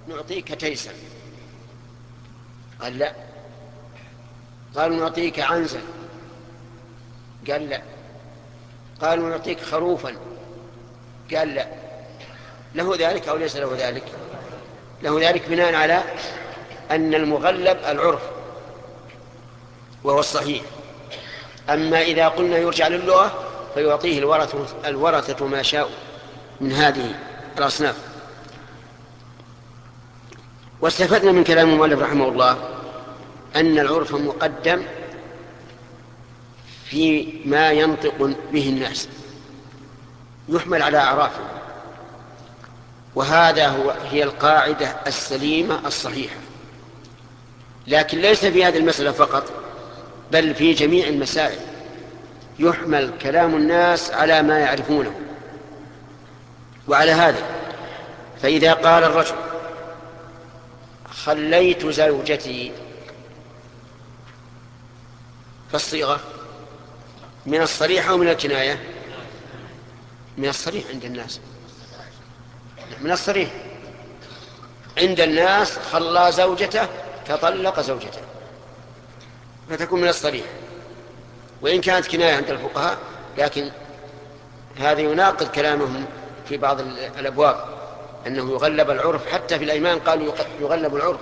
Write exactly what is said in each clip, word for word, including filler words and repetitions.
نعطيك تيسا، قال لا. قالوا نعطيك عنزا، قال لا. قالوا نعطيك خروفا، قال لا. له ذلك أو ليس له ذلك؟ له ذلك بناء على أن المغلب العرف وهو الصحيح. أما إذا قلنا يرجع للغة فيعطيه الورثة, الورثة ما شاء من هذه الأصناف. واستفدنا من كلام المؤلف رحمه الله أن العرف مقدم في ما ينطق به الناس، يحمل على أعرافه، وهذا هو هي القاعدة السليمة الصحيحة. لكن ليس في هذه المسألة فقط، بل في جميع المسائل يحمل كلام الناس على ما يعرفونه. وعلى هذا فإذا قال الرجل خليت زوجتي، فالصيغة من الصريح أو من الكناية؟ من الصريح عند الناس، من الصريح عند الناس. خلى زوجته فطلق زوجته، فتكون من الصريح. وإن كانت كناية عند الفقهاء لكن هذا يناقض كلامهم في بعض الأبواب أنه يغلب العرف، حتى في الأيمان قالوا يغلب العرف.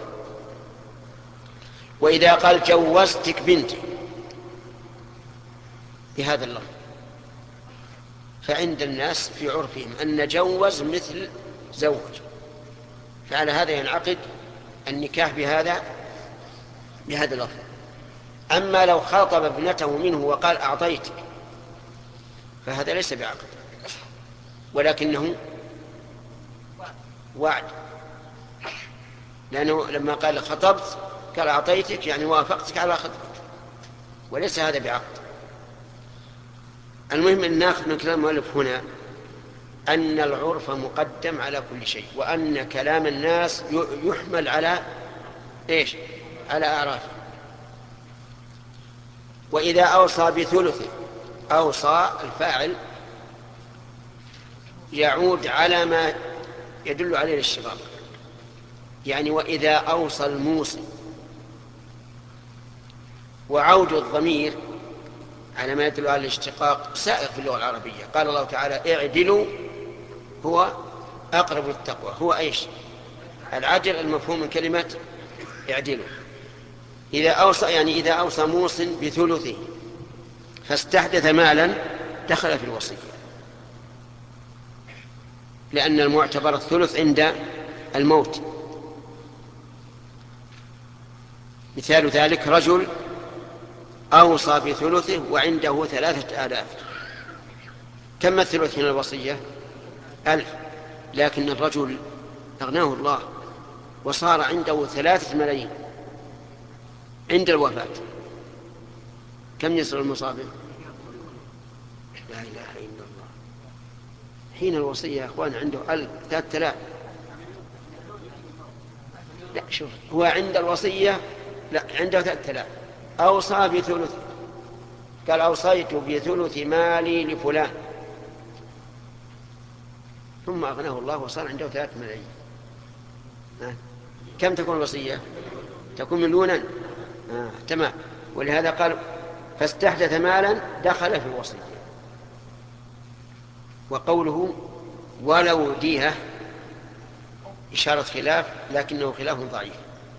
وإذا قال جوزتك بنتي بهذا اللفظ، فعند الناس في عرفهم أن جوز مثل زوج، فعلى هذا ينعقد النكاح بهذا بهذا اللفظ. أما لو خاطب ابنته منه وقال أعطيتك فهذا ليس بعقد، ولكنه وعد، لأنه لما قال خطبت قال أعطيتك يعني وافقتك على خطبك، وليس هذا بعقد. المهم أن ناخذ من كلام المؤلف هنا أن العرف مقدم على كل شيء، وأن كلام الناس يحمل على إيش؟ على أعرافه. وإذا أوصى بثلثه، أوصى الفاعل يعود على ما يدل عليه الاشتقاق، يعني وإذا أوصى الموصي. وعود الضمير على ما يدل على الاشتقاق سائغ في اللغة العربية. قال الله تعالى اعدلوا هو أقرب للتقوى. هو إيش؟ العدل المفهوم من كلمة اعدلوا. إذا أوصى يعني إذا أوصى موص بثلثه فاستحدث مالا دخل في الوصية، لأن المعتبر الثلث عند الموت. مثال ذلك رجل أوصى بثلثه وعنده ثلاثة آلاف. كم الثلث من الوصية؟ ألف. لكن الرجل أغناه الله وصار عنده ثلاثة ملايين عند الوفاة. كم يصل المصابة؟ لا إله إلا الله. حين الوصية يا أخوان عنده ألف ثلاثة آلاف. لا شوف، هو عند الوصية لا عنده ثلاثة آلاف، أوصى بثلث، قال أوصيت بثلث مالي لفلان، ثم أغناه الله وصار عنده ثلاثة ملايين. كم تكون الوصية؟ تكون مليونا. آه. تمام. ولهذا قال فاستحدث مالا دخل في الوصية. وقوله ولو ديها إشارة خلاف، لكنه خلاف ضعيف،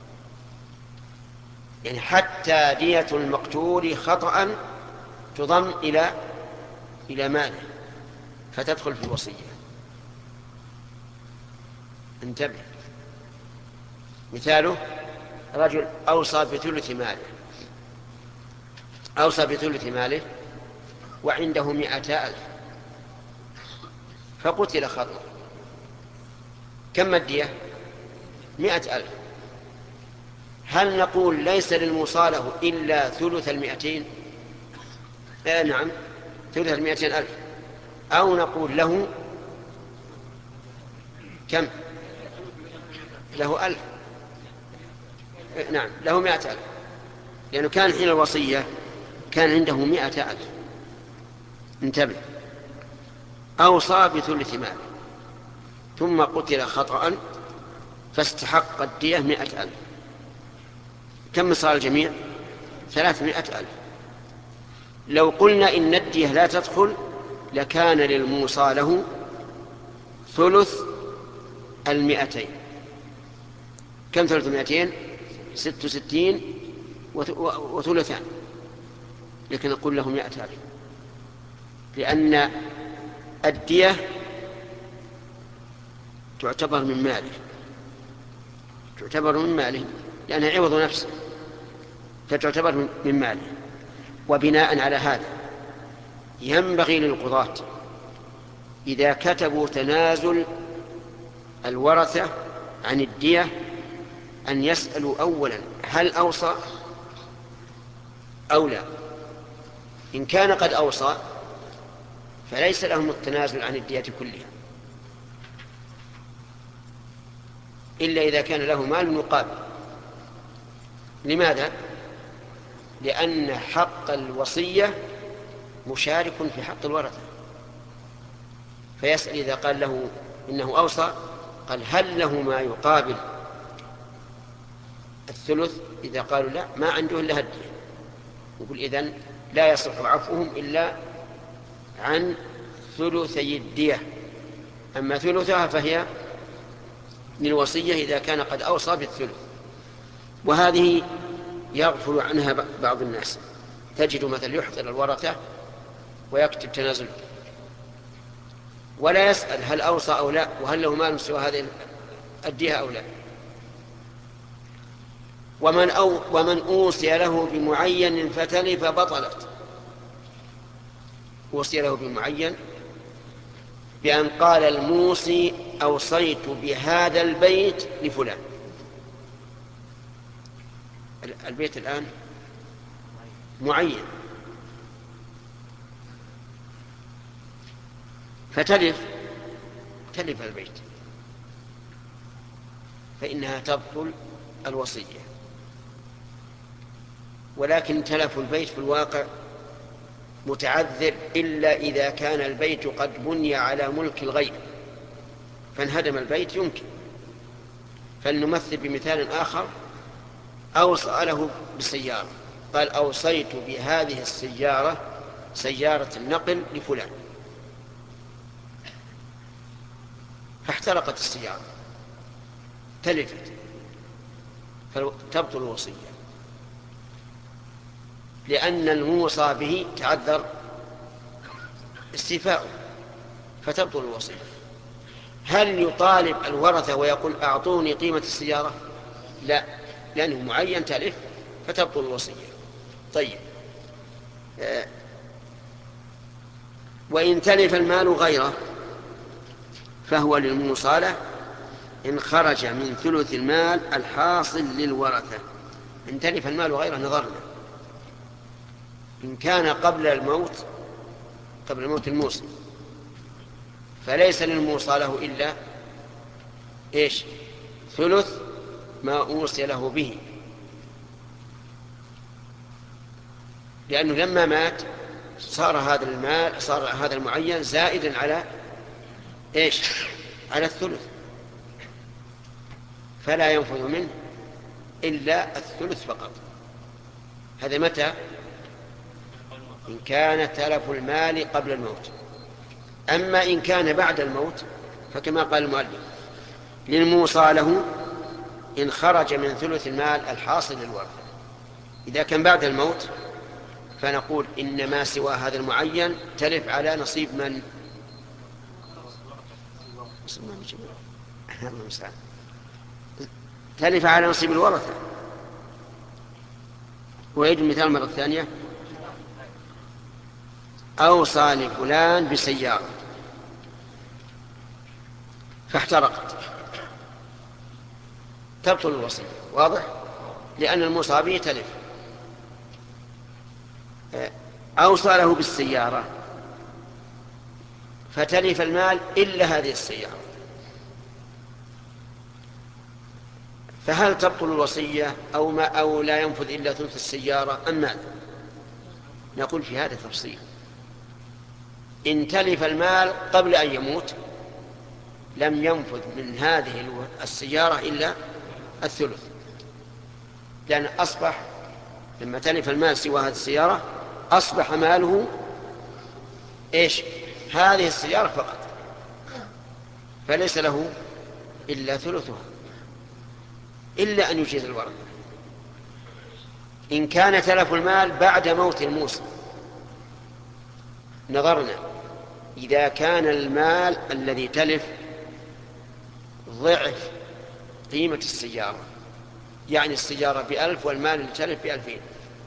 يعني حتى دية المقتول خطأ تضم إلى إلى ماله فتدخل في الوصية. انتبه. مثاله رجل أوصى بثلث ماله، أوصى بثلث ماله وعنده مئة ألف فقتل خطأ. كم الدية؟ مئة ألف. هل نقول ليس للمصاله إلا ثلث المئتين؟ آه نعم، ثلث المئتين ألف. أو نقول له كم؟ له ألف. نعم له مئة ألف، لأنه كان حين الوصية كان عنده مئة ألف. انتبه. أوصى بثلث ماله ثم قتل خطأ فاستحق الدية مئة ألف. كم صار الجميع؟ ثلاثمائة ألف. لو قلنا إن الدية لا تدخل لكان للموصى له ثلث المئتين. كم ثلث المئتين؟ ست وستين وثلثان، لكن نقول له مئة ألف، لأن الدية تعتبر من ماله، تعتبر من ماله لأنها عوض نفسه، فتعتبر من ماله. وبناء على هذا ينبغي للقضاة إذا كتبوا تنازل الورثة عن الدية أن يسألوا أولا هل أوصى أو لا. إن كان قد أوصى فليس لهم التنازل عن الدية كلها، إلا إذا كان له مال مقابل. لماذا؟ لأن حق الوصية مشارك في حق الورثة، فيسأل إذا قال له إنه أوصى قال هل له ما يقابل الثلث؟ إذا قالوا لا ما عنده إلا الدية، يقول إذن لا يصح عفوهم إلا عن ثلثي الدية، أما ثلثها فهي للوصية إذا كان قد أوصى بالثلث. وهذه يغفل عنها بعض الناس، تجد مثل يحضر الورثة ويكتب تنازل ولا يسأل هل أوصى أو لا، وهل له مال سوى هذه الدية أو لا. ومن, أو ومن أوصي له بمعين فتلف بطلت. أوصي له بمعين بأن قال الموصي أوصيت بهذا البيت لفلان. البيت الآن معين، فتلف تلف البيت، فإنها تبطل الوصية. ولكن تلف البيت في الواقع متعذر إلا إذا كان البيت قد بني على ملك الغير، فانهدم البيت يمكن. فلنمثل بمثال آخر: أوصى له بالسيارة، قال أوصيت بهذه السيارة سيارة النقل لفلان، فاحترقت السيارة تلفت، فتبطل الوصية لأن الموصى به تعذر استيفاؤه، فتبطل الوصية. هل يطالب الورثة ويقول أعطوني قيمة السيارة؟ لا، لأنه معين تلف فتبطل الوصية. طيب، آه وإن تلف المال غيره فهو للموصى له إن خرج من ثلث المال الحاصل للورثة. إن تلف المال غيره نظرنا، إن كان قبل الموت قبل الموت الموصي فليس للموصى له إلا إيش؟ ثلث ما أوصي له به، لأنه لما مات صار هذا المال صار هذا المعين زائدا على إيش؟ على الثلث، فلا ينفذ منه إلا الثلث فقط. هذا متى؟ إن كان تلف المال قبل الموت. أما إن كان بعد الموت فكما قال المؤلف للموصى له إن خرج من ثلث المال الحاصل للورثة. إذا كان بعد الموت فنقول إن ما سوى هذا المعين تلف على نصيب من؟ تلف على نصيب الورثة. ويجب مثال مرة ثانية: أوصى لفلان بسيارة فاحترقت، تبطل الوصية. واضح؟ لأن الموصى به تلف. أوصى له بالسيارة فتلف المال إلا هذه السيارة، فهل تبطل الوصية أو, ما أو لا ينفذ إلا ثلث السيارة أم ماذا؟ نقول في هذا تفصيل. إن تلف المال قبل أن يموت لم ينفذ من هذه السيارة إلا الثلث، لأن أصبح لما تلف المال سوى هذه السيارة أصبح ماله إيش؟ هذه السيارة فقط، فليس له إلا ثلثها، إلا أن يجيز الورثة. إن كان تلف المال بعد موت الموصي نظرنا، إذا كان المال الذي تلف ضعف قيمة السيارة، يعني السيارة بألف والمال اللي تلف بألفين،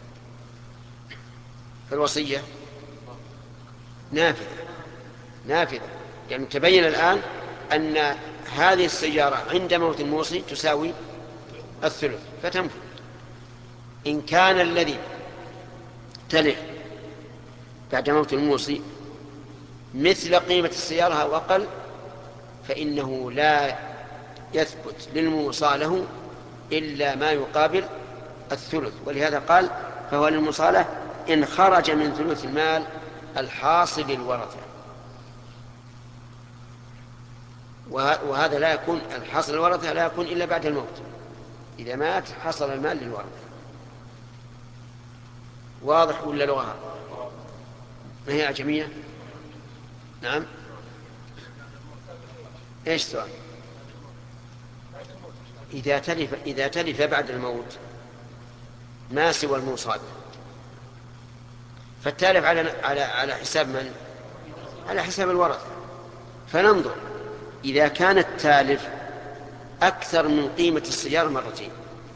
فالوصية نافذة نافذة يعني تبين الآن أن هذه السيارة عند موت الموصي تساوي الثلث فتنفذ. إن كان الذي تلف بعد موت الموصي مثل قيمة السيارة أو أقل فإنه لا يثبت للموصى له إلا ما يقابل الثلث، ولهذا قال فهو للمصالة إن خرج من ثلث المال الحاصل للورثة. وهذا لا يكون الحاصل للورثة لا يكون إلا بعد الموت، إذا مات حصل المال للورثة. واضح ولا لغة؟ ما هي أعجمية؟ نعم. إيش السؤال؟ إذا تلف إذا تلف بعد الموت ما سوى الموصى فالتالف على على على حساب من؟ على حساب الورثة. فننظر إذا كان التالف أكثر من قيمة السيارة مرتين،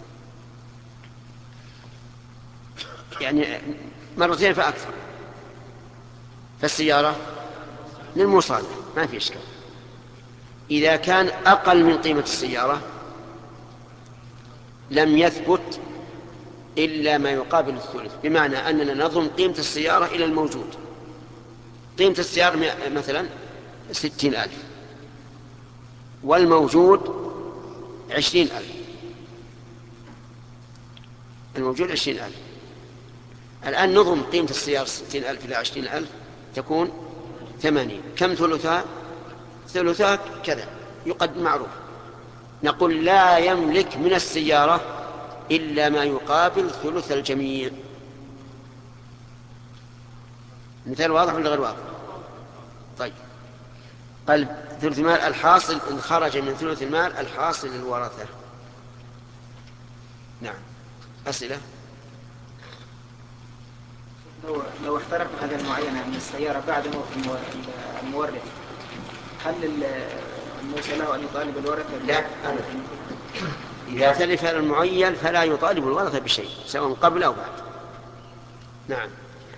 يعني مرتين فأكثر، فالسيارة للمصالح ما في إشكال. إذا كان أقل من قيمة السيارة لم يثبت إلا ما يقابل الثلث، بمعنى أننا نضم قيمة السيارة إلى الموجود. قيمة السيارة مثلا ستين ألف والموجود عشرين ألف، الموجود عشرين ألف، الآن نضم قيمة السيارة ستين ألف إلى عشرين ألف تكون ثمانين. كم ثلثها؟ ثلثها كذا يقدم معروف. نقول لا يملك من السيارة إلا ما يقابل ثلث الجميع. مثال واضح ولا غير واضح؟ طيب قال ثلث المال الحاصل إن خرج من ثلث المال الحاصل للورثة. نعم. أسئلة؟ لو لو احترق حاجة معينة من السيارة بعد موت المورث، هل الموصى له أن يطالب الورثة؟ لا أبدا. إذا تلف المعين فلا يطالب الورثة بشيء سواء قبل أو بعد. نعم.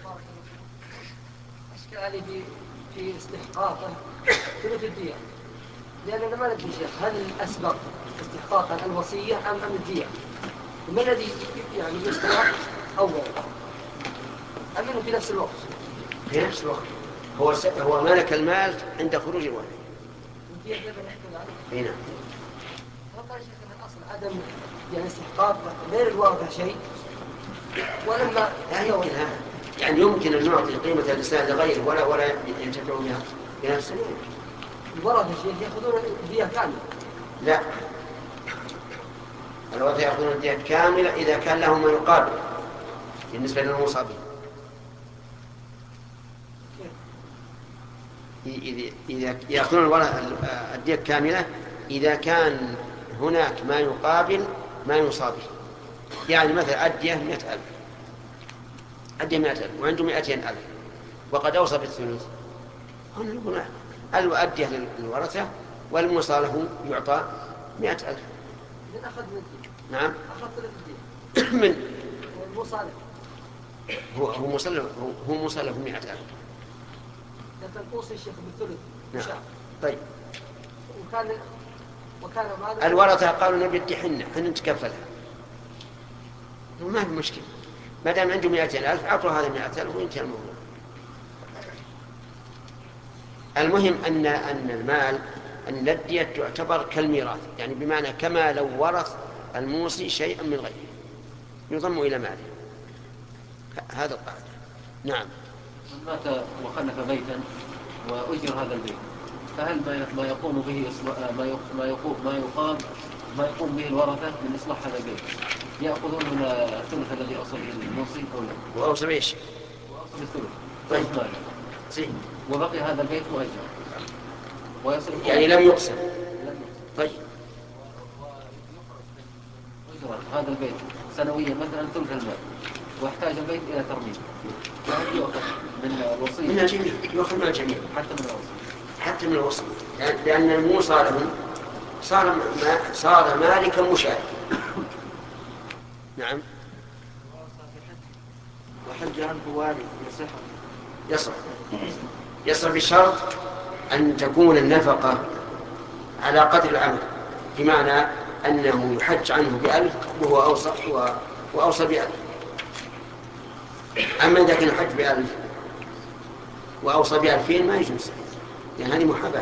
أشكالي في في استحقاقه ثلث الدية، لأننا ما ندري شيخ هل الأسبق استحقاقا الوصية أم أم الدية؟ وما الذي يعني يستحق أولا؟ أمنه في نفس الوقت. في نفس الوقت هو س... هو ملك المال عند خروج الولد. هنا. فقال شيخ الأصل عدم يعني استحقاق غير الواضح شيء، ولما لا يمكن هذا، يعني يمكن أن نعطي قيمة الإنسان لغيره ولا ولا ينتفع بها بنفسه. الورثة شيخ يأخذون الدية كاملة. لا، الورثة يأخذون الدية كاملة إذا كان لهم ما يقابل بالنسبة للمصابين. إذا يأخذون الدية كاملة إذا كان هناك ما يقابل ما يصابه. يعني مثلا الدية مئة ألف، الدية مئة ألف وعنده مئتين ألف وقد أوصى بالثلث، هنا نقول الدية للورثة والمصالح يعطى مئة ألف. من أخذ من الدية؟ نعم. أخذ ثلث الدية. من المصالح. هو هو مصالح هو مصالح مئة ألف. لكن توصي الشيخ بالثلث. نعم. طيب. وكان وكان الورثة قالوا نبي الدية حنا حنا نتكفلها. ما في مشكلة، ما دام عنده مئتين ألف أعطوا هذا مئة ألف وينتهي الموضوع. المهم أن أن المال أن الدية تعتبر كالميراث، يعني بمعنى كما لو ورث الموصي شيئا من غيره يضم إلى ماله. هذا القاعدة. نعم. من مات وخلف بيتا وأجر هذا البيت فهل ما ما يقوم به ما ما يقوم ما يقام ما يقوم به الورثة من إصلاح هذا البيت يأخذون من الثلث الذي أوصل به الموصي أو لا؟ وأوصل إيش؟ وأوصل الثلث. طيب. زين. وبقي هذا البيت مؤجر. ويصرف يعني لم يقسم. طيب. هذا البيت سنويا مثلا ثلث المال واحتاج البيت إلى ترميم. فهل يؤخذ من الوصية؟ من الجميع، يؤخذ من الجميع. حتى من الوصية. حتى من الوصية. لأن الموصى له صار ما صار مالكا مشاهدا. نعم. وحج عنه والي يصح. يصح. يصح بشرط أن تكون النفقة على قدر العمل، بمعنى أنه يحج عنه بألف وهو أوصى وأوصى بألف. أما إذا كان الحج بألف وأوصى بألفين ما يجوز، لأن هذه محاباة.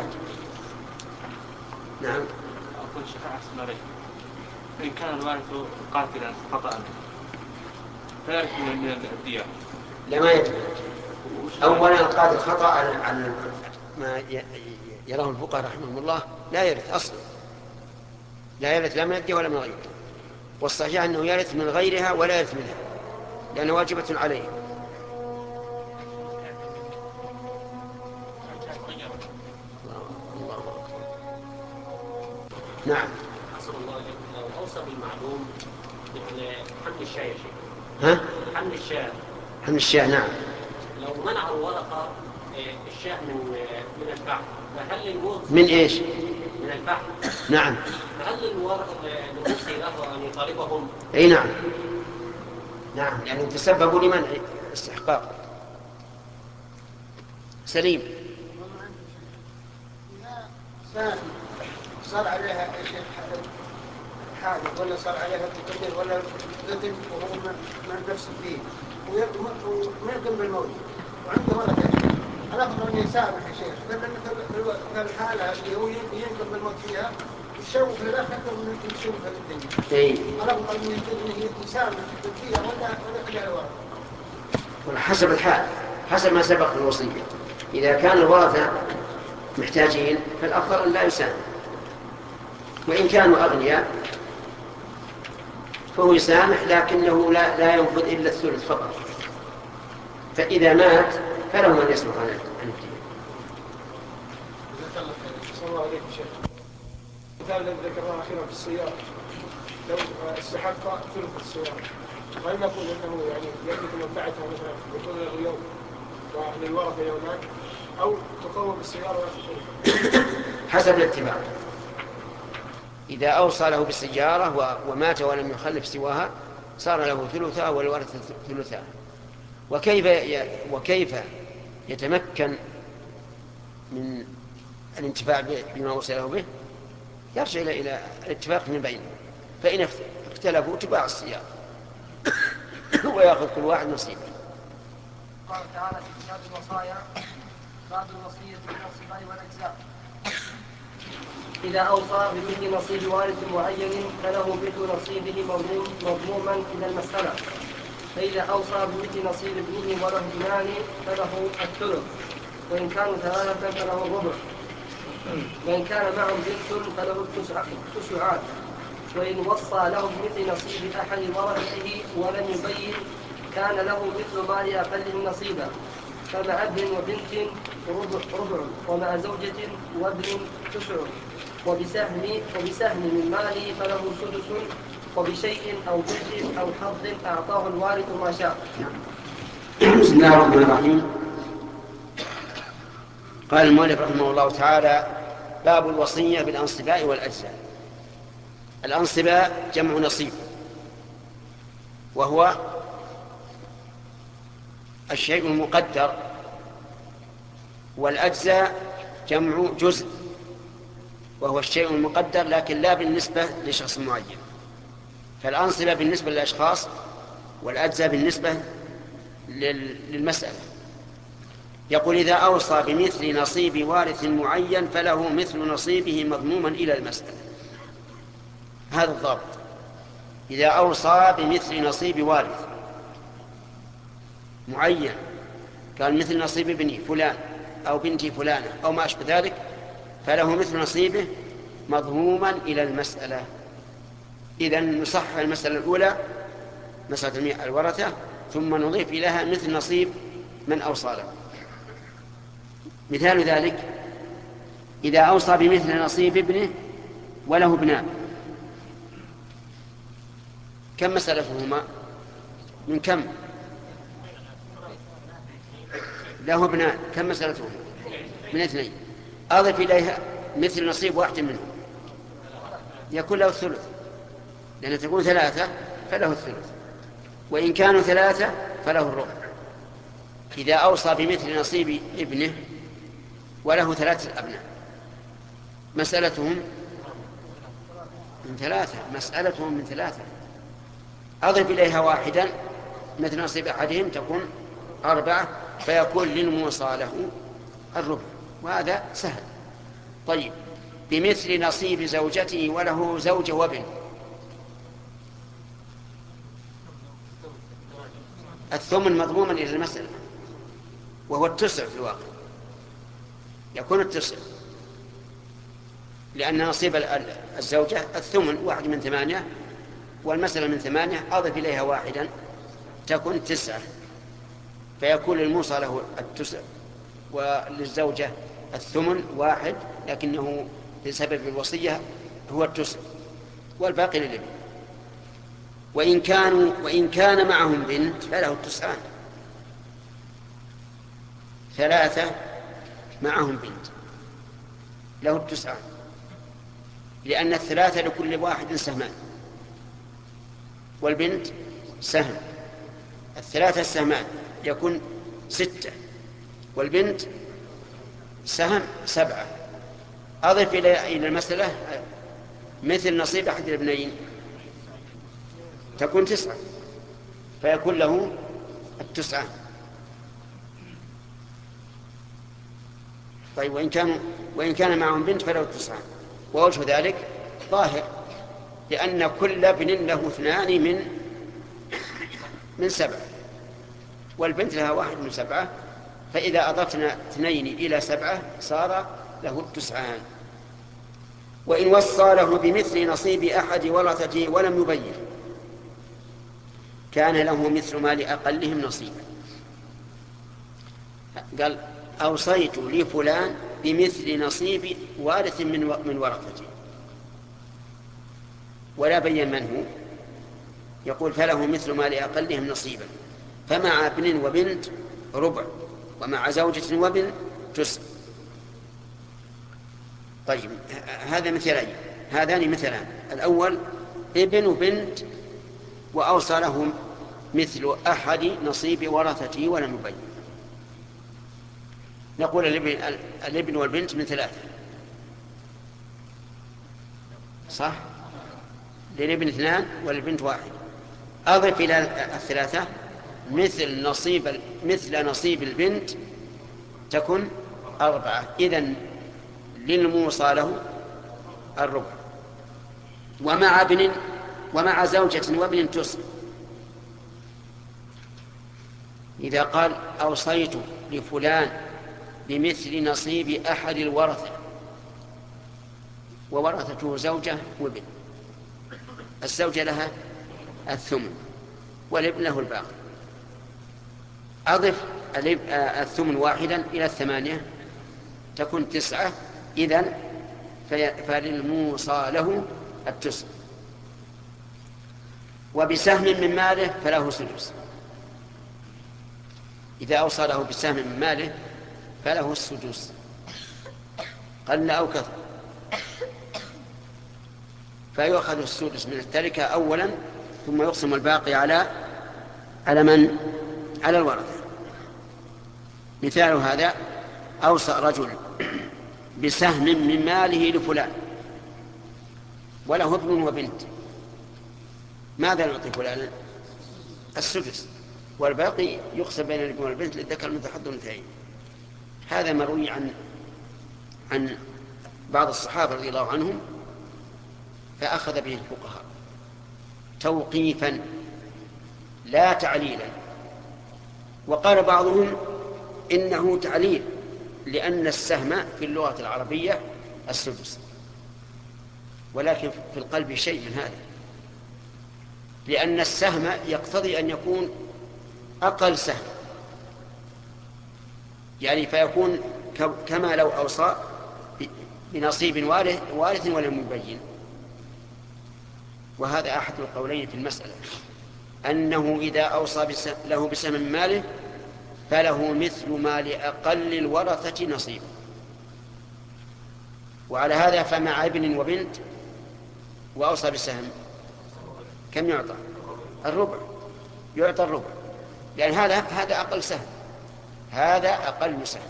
نعم. أقول شفاعة اسم إن كان الوارث قاتلا خطأ فيرث من الدية. لا ما يدري. أولا القاتل خطأ عن ما يراه الفقهاء رحمهم الله لا يرث أصلا، لا يرث لا من الدية ولا من غيرها. والصحيح أنه يرث من غيرها ولا يرث منها لأنه واجبة عليه. نعم. حسن الله لو أوصى بالمعلوم مثل حمل الشاة يا شيخ. ها؟ حمل الشاة. حمل الشاة نعم. لو منع الورقة الشاة من من الفحم فهل الموصي من إيش؟ من الفحم. نعم. فهل الموصي له أن يطالبهم؟ أي نعم. نعم لأنه يعني تسببوا لمنع استحقاق. سليم. صار عليها شيء حادث ولا صار عليها تقدير ولا قتل وهو من نفس فيه ويقوم بالموت وعنده ولد الأفضل أن يسامح يا شيخ، لأن في الحالة اللي هو ينقم بالموت فيها الشوق في الآخر أكثر من الشوق في الدنيا. إيه. الأفضل أن يسامح فيها ولا ولا يخليها الورثة. حسب الحال، حسب ما سبق في الوصية. إذا كان الورثة محتاجين فالأفضل أن لا يسامح، وإن كانوا أغنياء فهو يسامح لكنه لا, لا ينفذ إلا الثلث فقط. فإذا مات فله من يصرف عن الدين. صلى الله عليه وسلم. مثال الذي ذكرناه أخيرا في السيارة، لو استحق ثلث السيارة هل نقول أنه يعني يملك منفعتها مثلا يكون له يوم وللورثة يومان أو تقوم بالسيارة ويأخذ حسب الاتفاق. إذا أوصى له بالسيارة ومات ولم يخلف سواها صار له ثلثها والورثة ثلثها. وكيف وكيف يتمكن من الانتفاع بما أوصى له به؟ يرجع إلى الاتفاق من بينهم، فإن اختلفوا تباع السيارة ويأخذ كل واحد نصيبه. قال تعالى في كتاب الوصايا باب الوصية بالأصبار والأجزاء: إذا أوصى بمثل نصيب وارث معين فله مثل نصيبه مضموما إلى المسألة، فإذا أوصى بمثل نصيب ابنه وله ابنان فله الثلث، وإن كانوا ثلاثة فله الربع، وإن كان معهم بنت فله التسعات، وإن وصى له بمثل نصيب أحد ورثته ولم يبين كان له مثل مال أقلهم نصيبا، فمع ابن وبنت ربع، ومع زوجة وابن تسع، وبسهم وبسهم من ماله فله سدس، وبشيء أو جزء أو حظ أعطاه الوارث ما شاء. بسم الله الرحمن الرحيم. قال المؤلف رحمه الله تعالى: باب الوصية بالأنصباء والأجزاء. الأنصباء جمع نصيب، وهو الشيء المقدر، والأجزاء جمع جزء وهو الشيء المقدر لكن لا بالنسبة لشخص معين. فالأنصبة بالنسبة للأشخاص والأجزاء بالنسبة للمسألة. يقول: إذا أوصى بمثل نصيب وارث معين فله مثل نصيبه مضموما إلى المسألة. هذا الضابط. إذا أوصى بمثل نصيب وارث معين، قال مثل نصيب ابني فلان أو بنتي فلانة أو ما أشبه ذلك، فله مثل نصيبه مضموما إلى المسألة. إذن نصحح المسألة الأولى مسألة الورثة، ثم نضيف إليها مثل نصيب من أوصى له. مثال ذلك إذا أوصى بمثل نصيب ابنه وله ابنان، كم مسألتهما؟ من كم؟ له ابنان، كم مسألتهما؟ من اثنين. أضف إليها مثل نصيب واحد منهم يكون له الثلث، لأن تكون ثلاثة فله الثلث، وإن كانوا ثلاثة فله الربع. إذا أوصى بمثل نصيب ابنه وله ثلاثة أبناء، مسألتهم من ثلاثة مسألتهم من ثلاثة أضف إليها واحدا مثل نصيب أحدهم تكون أربعة، فيكون للموصى له الربع، وهذا سهل. طيب، بمثل نصيب زوجته وله زوجة وابن، الثمن مضموما إلى المسألة وهو التسع في الواقع، يكون التسع، لأن نصيب الزوجة الثمن واحد من ثمانية، والمسألة من ثمانية أضف إليها واحدا تكون تسعة، فيكون للموصى له التسع وللزوجة الثمن واحد، لكنه لسبب الوصية هو التسع والباقي للابن. وإن كانوا وإن كان معهم بنت فله التسعان، ثلاثة معهم بنت له التسعان، لأن الثلاثة لكل واحد سهمان والبنت سهم، الثلاثة السهمان يكون ستة والبنت سهم سبعة. أضف إلى المسألة مثل نصيب أحد الابنين تكون تسعة، فيكون له التسعة. طيب، وإن كان وإن كان معهم بنت فله التسعة. ووجه ذلك ظاهر، لأن كل ابن له اثنان من من سبعة، والبنت لها واحد من سبعة، فإذا أضفنا اثنين إلى سبعة صار له التسعان. وإن وصى له بمثل نصيب أحد ورثته ولم يبين كان له مثل ما لأقلهم نصيبا. قال أوصيت لفلان بمثل نصيب وارث من من ورثته، ولا بين من هو، يقول فله مثل ما لأقلهم نصيبا، فمع ابن وبنت ربع، ومع زوجة وابن تسع. طيب، هذا مثلين، هذان مثلان. الأول ابن وبنت وأوصى لهم مثل أحد نصيب ورثته ولم يبين، نقول الابن, الابن والبنت من ثلاثة، صح؟ للابن اثنان والبنت واحد. أضف إلى الثلاثة مثل نصيب مثل نصيب البنت تكون أربعة، إذن للموصى له الربع، ومع ابن ومع زوجة وابن تسع. إذا قال أوصيت لفلان بمثل نصيب أحد الورثة وورثته زوجة وابن، الزوجة لها الثمن والابن له الباقي، أضف الثمن واحدا إلى الثمانية تكون تسعة، إذن فللموصى له التسع. وبسهم من ماله فله سدس، إذا أوصى له بسهم من ماله فله السدس قل أو كثر، فيؤخذ السدس من التركة أولا، ثم يقسم الباقي على على من؟ على الورثة. مثال هذا أوصى رجل بسهم من ماله لفلان وله ابن وبنت، ماذا نعطي فلانا؟ السدس، والباقي يقسم بين الابن والبنت للذكر مثل حظ الأنثيين. هذا مروي عن عن بعض الصحابة رضي الله عنهم، فأخذ به الفقهاء توقيفا لا تعليلا، وقال بعضهم إنه تعليل، لأن السهم في اللغة العربية السدس، ولكن في القلب شيء من هذا، لأن السهم يقتضي أن يكون أقل سهم، يعني فيكون كما لو أوصى بنصيب وارث, وارث ولم يبين. وهذا أحد القولين في المسألة، أنه إذا أوصى له بسهم من ماله فله مثل ما لأقل الورثة نصيب. وعلى هذا فمع ابن وبنت وأوصى بسهم كم يعطى؟ الربع، يعطى الربع، لأن هذا هذا أقل سهم، هذا أقل سهم.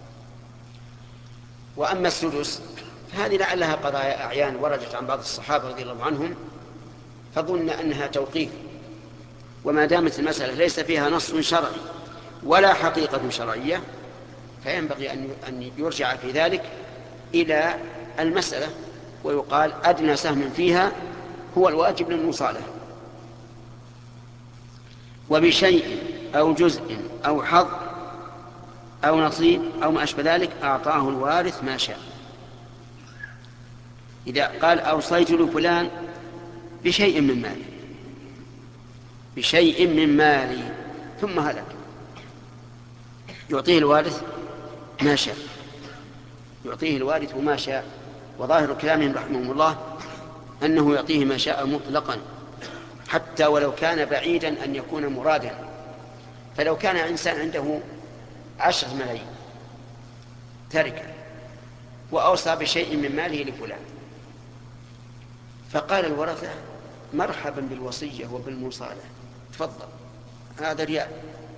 وأما السدس فهذه لعلها قضايا أعيان وردت عن بعض الصحابة رضي الله عنهم فظن أنها توقيف، وما دامت المسألة ليس فيها نص شرعي ولا حقيقة شرعية فينبغي أن يرجع في ذلك إلى المسألة ويقال أدنى سهم فيها هو الواجب للمصالحة. وبشيء أو جزء أو حظ أو نصيب أو ما أشبه ذلك أعطاه الوارث ما شاء. إذا قال أوصيت لفلان بشيء من مالي بشيء من مالي ثم هلك، يعطيه الوارث ما شاء، يعطيه الوارث ما شاء. وظاهر كلامهم رحمهم الله أنه يعطيه ما شاء مطلقا، حتى ولو كان بعيدا أن يكون مرادا. فلو كان إنسان عنده عشرة ملايين تركة وأوصى بشيء من ماله لفلان، فقال الورثة مرحبا بالوصية وبالمصالحة، تفضل هذا ريال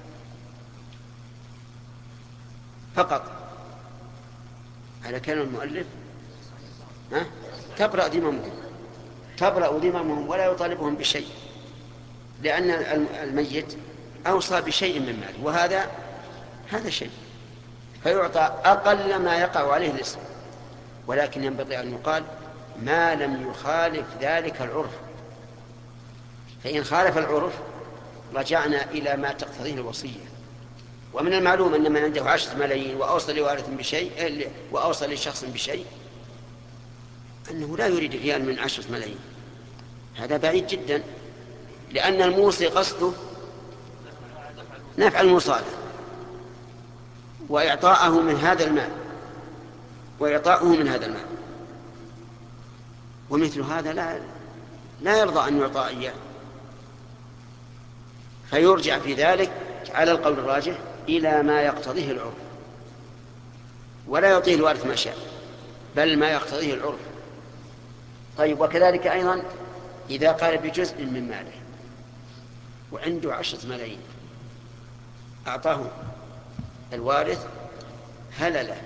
فقط، على كلام المؤلف ها؟ تبرأ ذممهم تبرأ ذممهم ولا يطالبهم بشيء، لأن الميت أوصى بشيء من ماله وهذا هذا شيء، فيعطى أقل ما يقع عليه الاسم. ولكن ينبغي أن يقال ما لم يخالف ذلك العرف، فإن خالف العرف رجعنا إلى ما تقتضيه الوصية. ومن المعلوم أن من عنده عشرة ملايين وأوصى لوارث بشيء وأوصى لشخص بشيء أنه لا يريد ريال من عشرة ملايين، هذا بعيد جدا، لأن الموصي قصده نفع المصالحة وإعطاءه من هذا المال وإعطاؤه من هذا المال، ومثل هذا لا لا يرضى أن يعطى إياه. فيرجع في ذلك على القول الراجح إلى ما يقتضيه العرف، ولا يعطيه الوارث ما شاء بل ما يقتضيه العرف. طيب، وكذلك أيضا إذا قال بجزء من ماله وعنده عشرة ملايين أعطاه الوارث هلله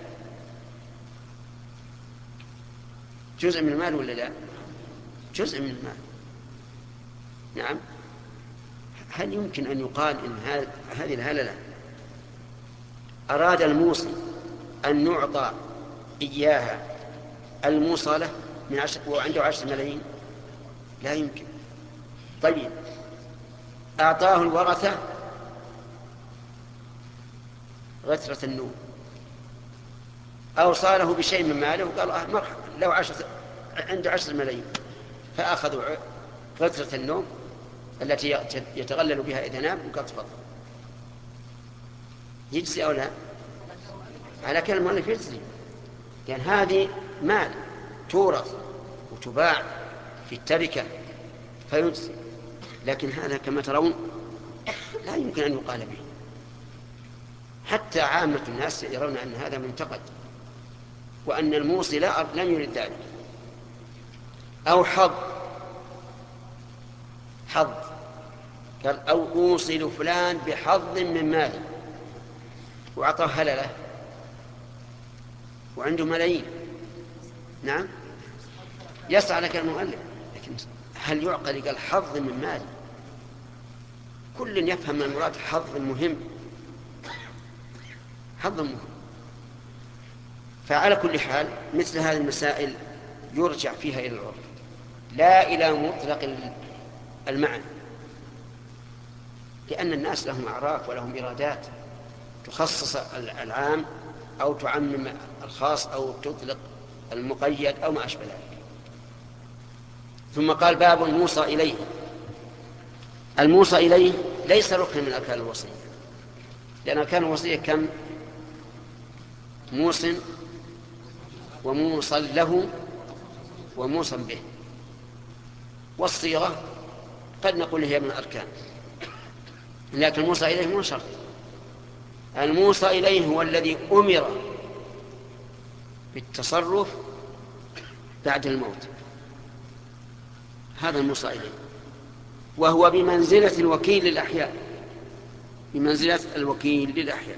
جزء من المال ولا لا؟ جزء من المال، نعم. هل يمكن أن يقال إن هذه الهللة أراد الموصي أن يعطى إياها الموصلة من عشر وعنده عشر ملايين؟ لا يمكن. طيب، أعطاه الورثة غترة النوم، أوصى له بشيء من ماله وقال آه مرحبا له عشر عنده عشر ملايين، فأخذوا غترة النوم التي يتغلل بها إذا نام وقال تفضل، يجزي أو لا؟ على كلام المؤلف يجزي، لأن يعني هذه مال تورث وتباع في التركة فيجزي. لكن هذا كما ترون لا يمكن أن يقال به، حتى عامة الناس يرون أن هذا منتقد وأن الموصي لا لم يرد ذلك. أو حظ حظ قال أو أوصل فلان بحظ من ماله وأعطاه هلله وعنده ملايين، نعم يسعى لك المؤلف، لكن هل يعقل قال حظ من ماله؟ كل يفهم من المراد حظ مهم، حظ مهم. فعلى كل حال مثل هذه المسائل يرجع فيها إلى العرف لا إلى مطلق المعنى، لأن الناس لهم أعراف ولهم إرادات، تخصص العام أو تعمم الخاص أو تطلق المقيد أو ما أشبه ذلك. ثم قال باب الموصى إليه. الموصى إليه ليس ركن من أركان الوصية، لأن أركان الوصية كم؟ موص وموصى له وموصى به، والصيغة قد نقول هي من الأركان، لكن الموصى إليه مو شرط. الموصى إليه هو الذي أمر بالتصرف بعد الموت، هذا الموصى إليه، وهو بمنزلة الوكيل للأحياء، بمنزلة الوكيل للأحياء،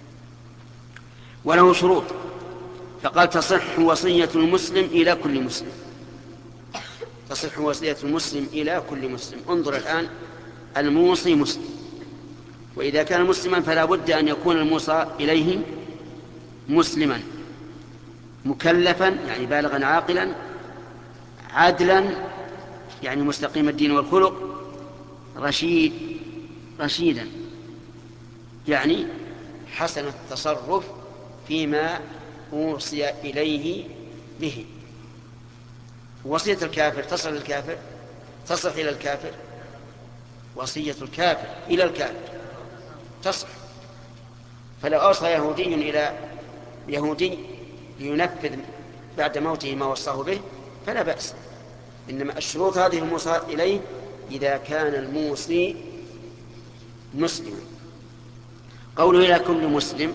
وله شروط. فقال تصح وصية المسلم إلى كل مسلم، تصح وصية المسلم إلى كل مسلم. انظر الآن، الموصي مسلم، وإذا كان مسلما فلا بد أن يكون الموصى إليه مسلما مكلفا يعني بالغا عاقلا، عادلا يعني مستقيم الدين والخلق، رشيد رشيدا يعني حسن التصرف فيما أوصي إليه به. وصية الكافر تصل للكافر، تصح إلى الكافر. وصية الكافر إلى الكافر تصح. فلو أوصى يهودي إلى يهودي لينفذ بعد موته ما وصاه به فلا بأس، إنما الشروط هذه الموصى إليه إذا كان الموصي مسلما. قوله إلى كل مسلم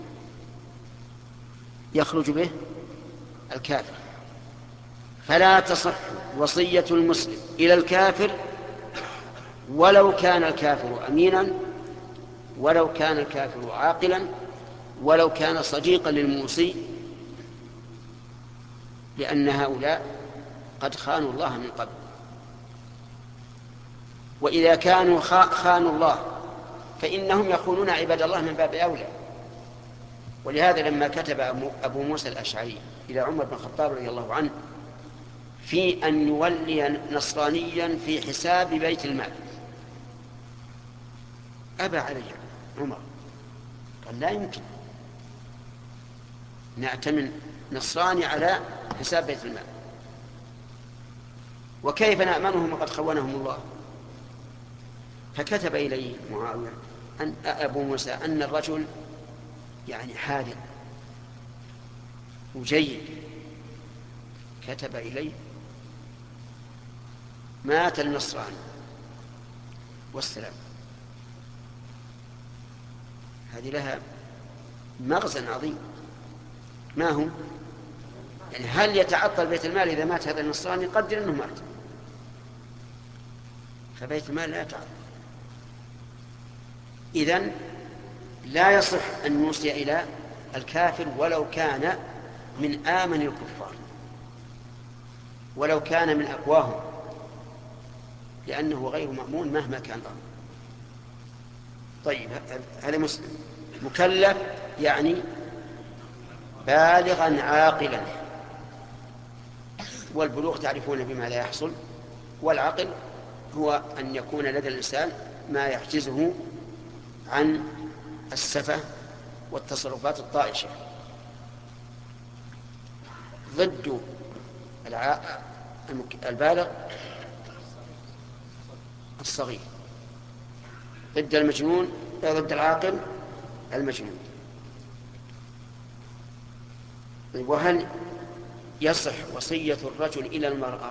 يخرج به الكافر، فلا تصح وصية المسلم إلى الكافر ولو كان الكافر أمينا، ولو كان الكافر عاقلا، ولو كان صديقا للموصي، لأن هؤلاء قد خانوا الله من قبل. وإذا كانوا خانوا الله فإنهم يخونون عباد الله من باب أولى. ولهذا لما كتب أبو موسى الأشعري إلى عمر بن الخطاب رضي الله عنه في أن يولي نصرانيا في حساب بيت المال، أبى عليه عمر، قال لا يمكن نأتمن نصراني على حساب بيت المال، وكيف نأمنهم وقد خونهم الله؟ فكتب إليه معاوية أن أبو موسى أن الرجل يعني حاذق وجيد، كتب إليه مات النصراني والسلام. هذه لها مغزى عظيم. ما هو؟ يعني هل يتعطل بيت المال إذا مات هذا النصراني؟ قدر أنه مات، فبيت المال لا يتعطل. إذن لا يصح أن يوصي إلى الكافر ولو كان من آمن الكفار، ولو كان من أقواهم، لأنه غير مأمون مهما كان الأمر. طيب، هذا مسلم مكلف يعني بالغا عاقلا، والبلوغ تعرفون بما لا يحصل، والعقل هو أن يكون لدى الإنسان ما يحجزه عن السفة والتصرفات الطائشة. ضد البالغ الصغير، ضد المجنون، ضد العاقل المجنون. وهل يصح وصية الرجل إلى المرأة؟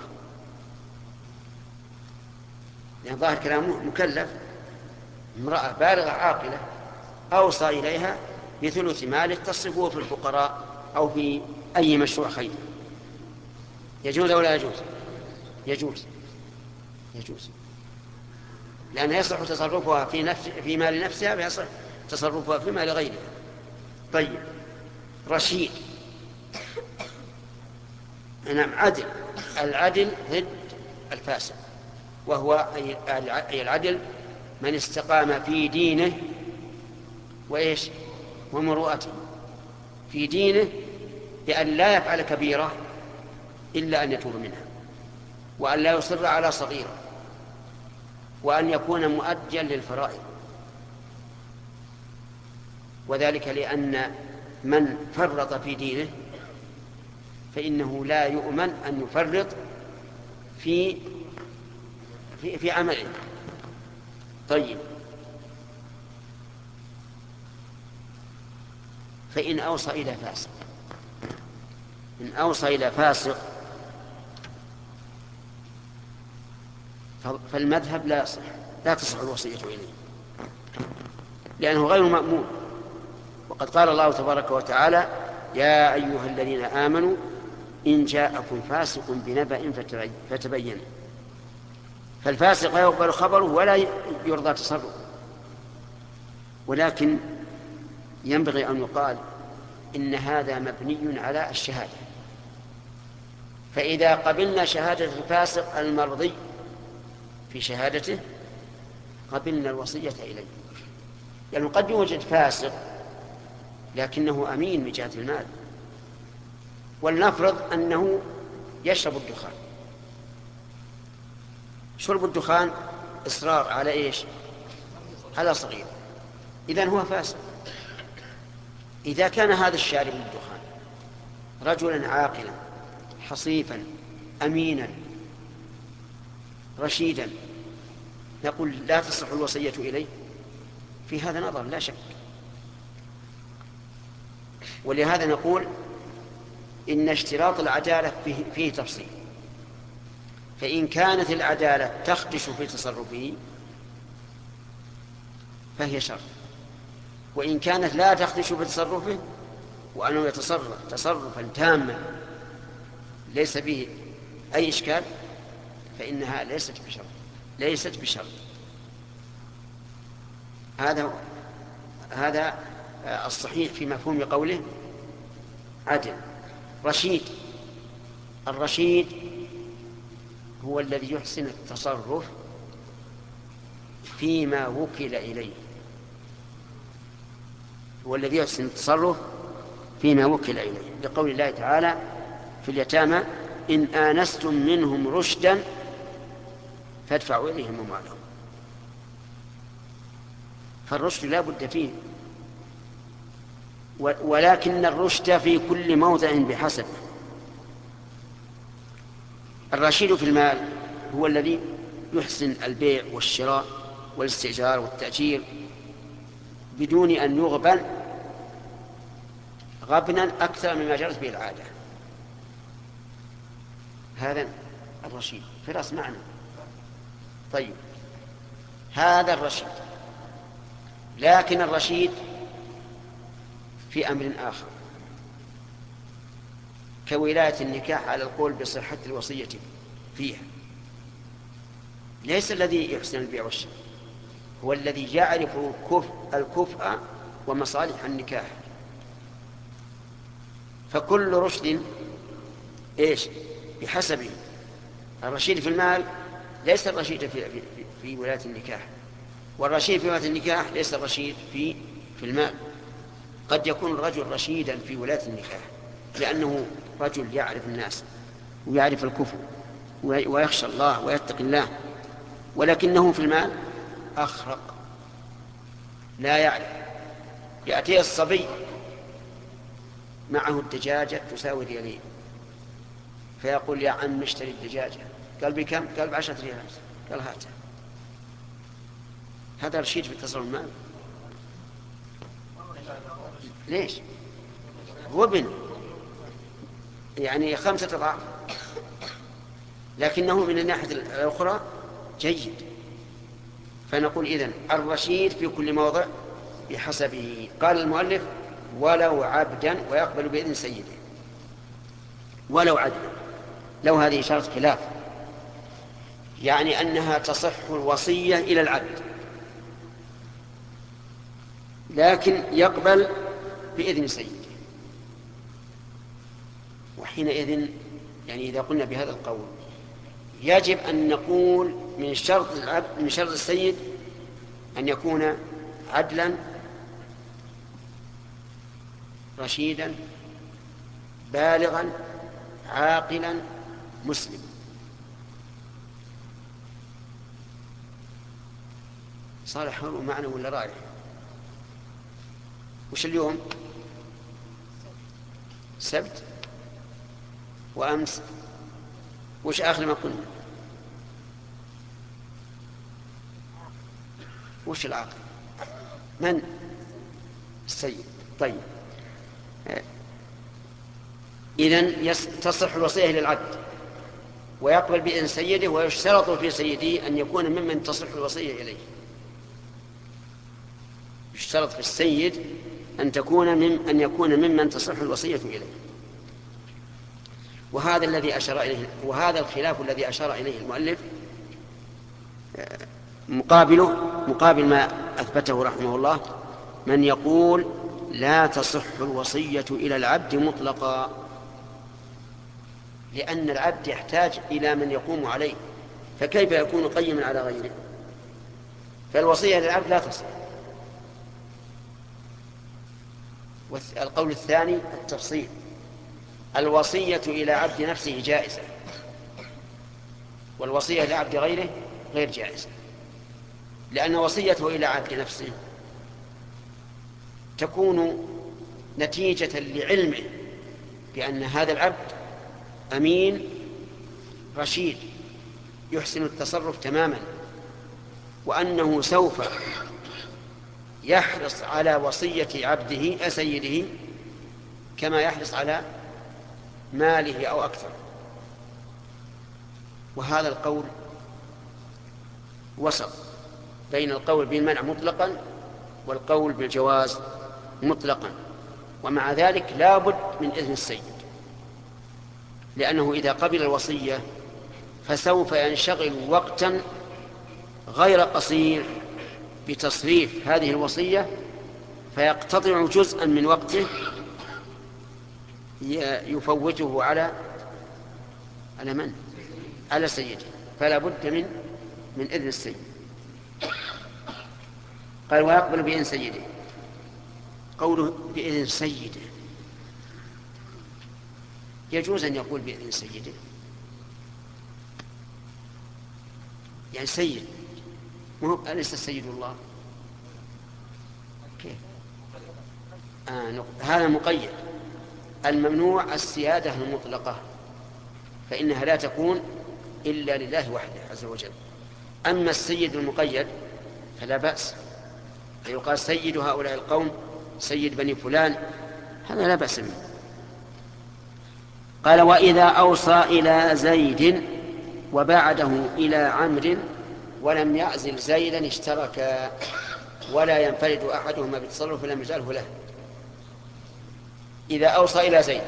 لأن ظاهر كلامه مكلف، امرأة بالغة عاقلة أوصى إليها بثلث ماله تصرفه في الفقراء أو في أي مشروع خير، يجوز أو لا يجوز؟ يجوز يجوز لأنها يصح تصرفها في, نفس في مال نفسها، ويصح تصرفها في مال غيرها. طيب، رشيد، نعم، عدل. العدل ضد الفاسد، وهو أي العدل من استقام في دينه وإيش ومروءته، في دينه بأن لا يفعل كبيرة إلا أن يتوب منها، وأن لا يصر على صغيرة، وأن يكون مؤديا للفرائض. وذلك لأن من فرط في دينه فإنه لا يؤمن أن يفرط في في, في عمله. طيب، فإن أوصى إلى فاسق إن أوصى إلى فاسق فالمذهب لا يصح لا تصح الوصية إليه، لأنه غير مأمون. وقد قال الله تبارك وتعالى: يا أيها الذين آمنوا إن جاءكم فاسق بنبأ فتبينوا. فالفاسق لا يقبل خبره ولا يرضى تصرفه، ولكن ينبغي أن يقال إن هذا مبني على الشهادة. فإذا قبلنا شهادة الفاسق المرضي في شهادته قبلنا الوصية إليه، يعني قد يوجد فاسق لكنه أمين من جهة المال، ولنفرض أنه يشرب الدخان. شرب الدخان إصرار على إيش؟ على صغير، إذن هو فاسق. إذا كان هذا الشارب للدخان رجلا عاقلا حصيفا أمينا رشيدا، نقول لا تصح الوصية إليه؟ في هذا نظر لا شك. ولهذا نقول إن اشتراط العدالة فيه, فيه تفصيل. فإن كانت العدالة تخدش في تصرفه فهي شرط، وإن كانت لا تخدش في تصرفه وأنه يتصرف تصرفا تاما ليس به أي إشكال فإنها ليست بشرط ليست بشرط هذا هذا الصحيح في مفهوم قوله عدل. رشيد، الرشيد هو الذي يحسن التصرف فيما وكل إليه هو الذي يحسن التصرف فيما وكل إليه، لقول الله تعالى في اليتامى: إن آنستم منهم رشدا فادفعوا إليهم أموالهم. فالرشد لا بد فيه، ولكن الرشد في كل موضع بحسب. الرشيد في المال هو الذي يحسن البيع والشراء والاستئجار والتأجير بدون أن يغبن غبنا أكثر مما جرت به العادة. هذا الرشيد في رأس معنى. طيب، هذا الرشيد. لكن الرشيد في أمر آخر كولاية النكاح على القول بصحة الوصية فيها، ليس الذي يحسن البيع والشراء، هو الذي يعرف الكفء ومصالح النكاح. فكل رشد إيش بحسبه. الرشيد في المال ليس الرشيد في, في, في ولاية النكاح، والرشيد في ولاية النكاح ليس الرشيد في, في المال. قد يكون الرجل رشيدا في ولاية النكاح لأنه رجل يعرف الناس ويعرف الكفر ويخشى الله ويتقي الله، ولكنه في المال أخرق لا يعرف. يأتي الصبي معه الدجاجة تساوي ريالين فيقول: يا عم اشتري الدجاجة. قال: بكم؟ قال: بعشرة ريالات. قال: هاتها. هذا رشيد في تصرف المال. ليش؟ هو ابن يعني خمسة أضعاف، لكنه من الناحية الأخرى جيد. فنقول إذن الرشيد في كل موضع بحسبه. قال المؤلف: ولو عبدا، ويقبل بإذن سيده. ولو عبدا، لو هذه إشارة خلاف، يعني أنها تصح الوصية إلى العبد لكن يقبل بإذن سيده. وحينئذ يعني إذا قلنا بهذا القول يجب أن نقول من شرط العبد من شرط السيد أن يكون عدلا رشيدا بالغا عاقلا مسلما. صالح حر معنا ولا رايح؟ وش اليوم؟ سبت. وأمس وش آخر ما قلنا؟ وش العاقل؟ من؟ السيد. طيب، إذن تصح الوصية للعبد ويقبل بإذن سيده، ويشترط في سيده أن يكون ممن تصح الوصية إليه. يشترط في السيد أن تكون من أن يكون ممن تصح الوصية إليه. وهذا الذي أشار إليه، وهذا الخلاف الذي أشار إليه المؤلف مقابله مقابل ما أثبته رحمه الله من يقول لا تصح الوصية إلى العبد مطلقا، لأن العبد يحتاج إلى من يقوم عليه، فكيف يكون قيما على غيره؟ فالوصية للعبد لا تصح. والقول الثاني التفصيل، الوصية إلى عبد نفسه جائزة، والوصية لعبد غيره غير جائزة، لأن وصيته إلى عبد نفسه تكون نتيجة لعلمه بأن هذا العبد أمين رشيد يحسن التصرف تماما، وأنه سوف يحرص على وصية عبده سيده كما يحرص على ماله أو أكثر. وهذا القول وسط بين القول بالمنع مطلقا والقول بالجواز مطلقا، ومع ذلك لا بد من إذن السيد، لأنه إذا قبل الوصية فسوف ينشغل وقتا غير قصير بتصريف هذه الوصية، فيقتطع جزءا من وقته يفوته على على من؟ على سيده، فلا بد من من إذن السيد. قال ويقبل بإذن سيده. قوله بإذن سيده يجوز أن يقول بإذن سيده، يعني سيد مو أليس السيد الله؟ كيف؟ آه هذا مقيد. الممنوع السيادة المطلقة، فإنها لا تكون إلا لله وحده عز وجل. أما السيد المقيد فلا بأس، فيقال سيد هؤلاء القوم، سيد بني فلان، هذا لا بأس منه. قال وإذا أوصى إلى زيد وبعده إلى عمرو ولم يعزل زيدا اشتركا ولا ينفرد أحدهما بالتصرف لم يجعله له. إذا أوصى إلى زيد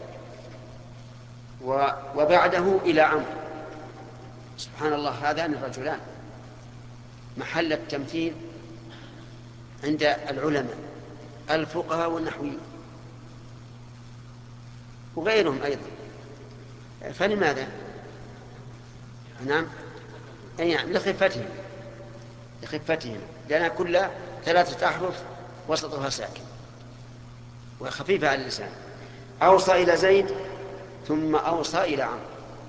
وبعده إلى عمرو، سبحان الله، هذان الرجلان محل التمثيل عند العلماء الفقهاء والنحويين وغيرهم أيضا. فلماذا؟ نعم أي نعم لخفتهم لخفتهم لأنها كلها ثلاثة أحرف وسطها ساكن وخفيفة على اللسان. أوصى إلى زيد ثم أوصى إلى عمرو،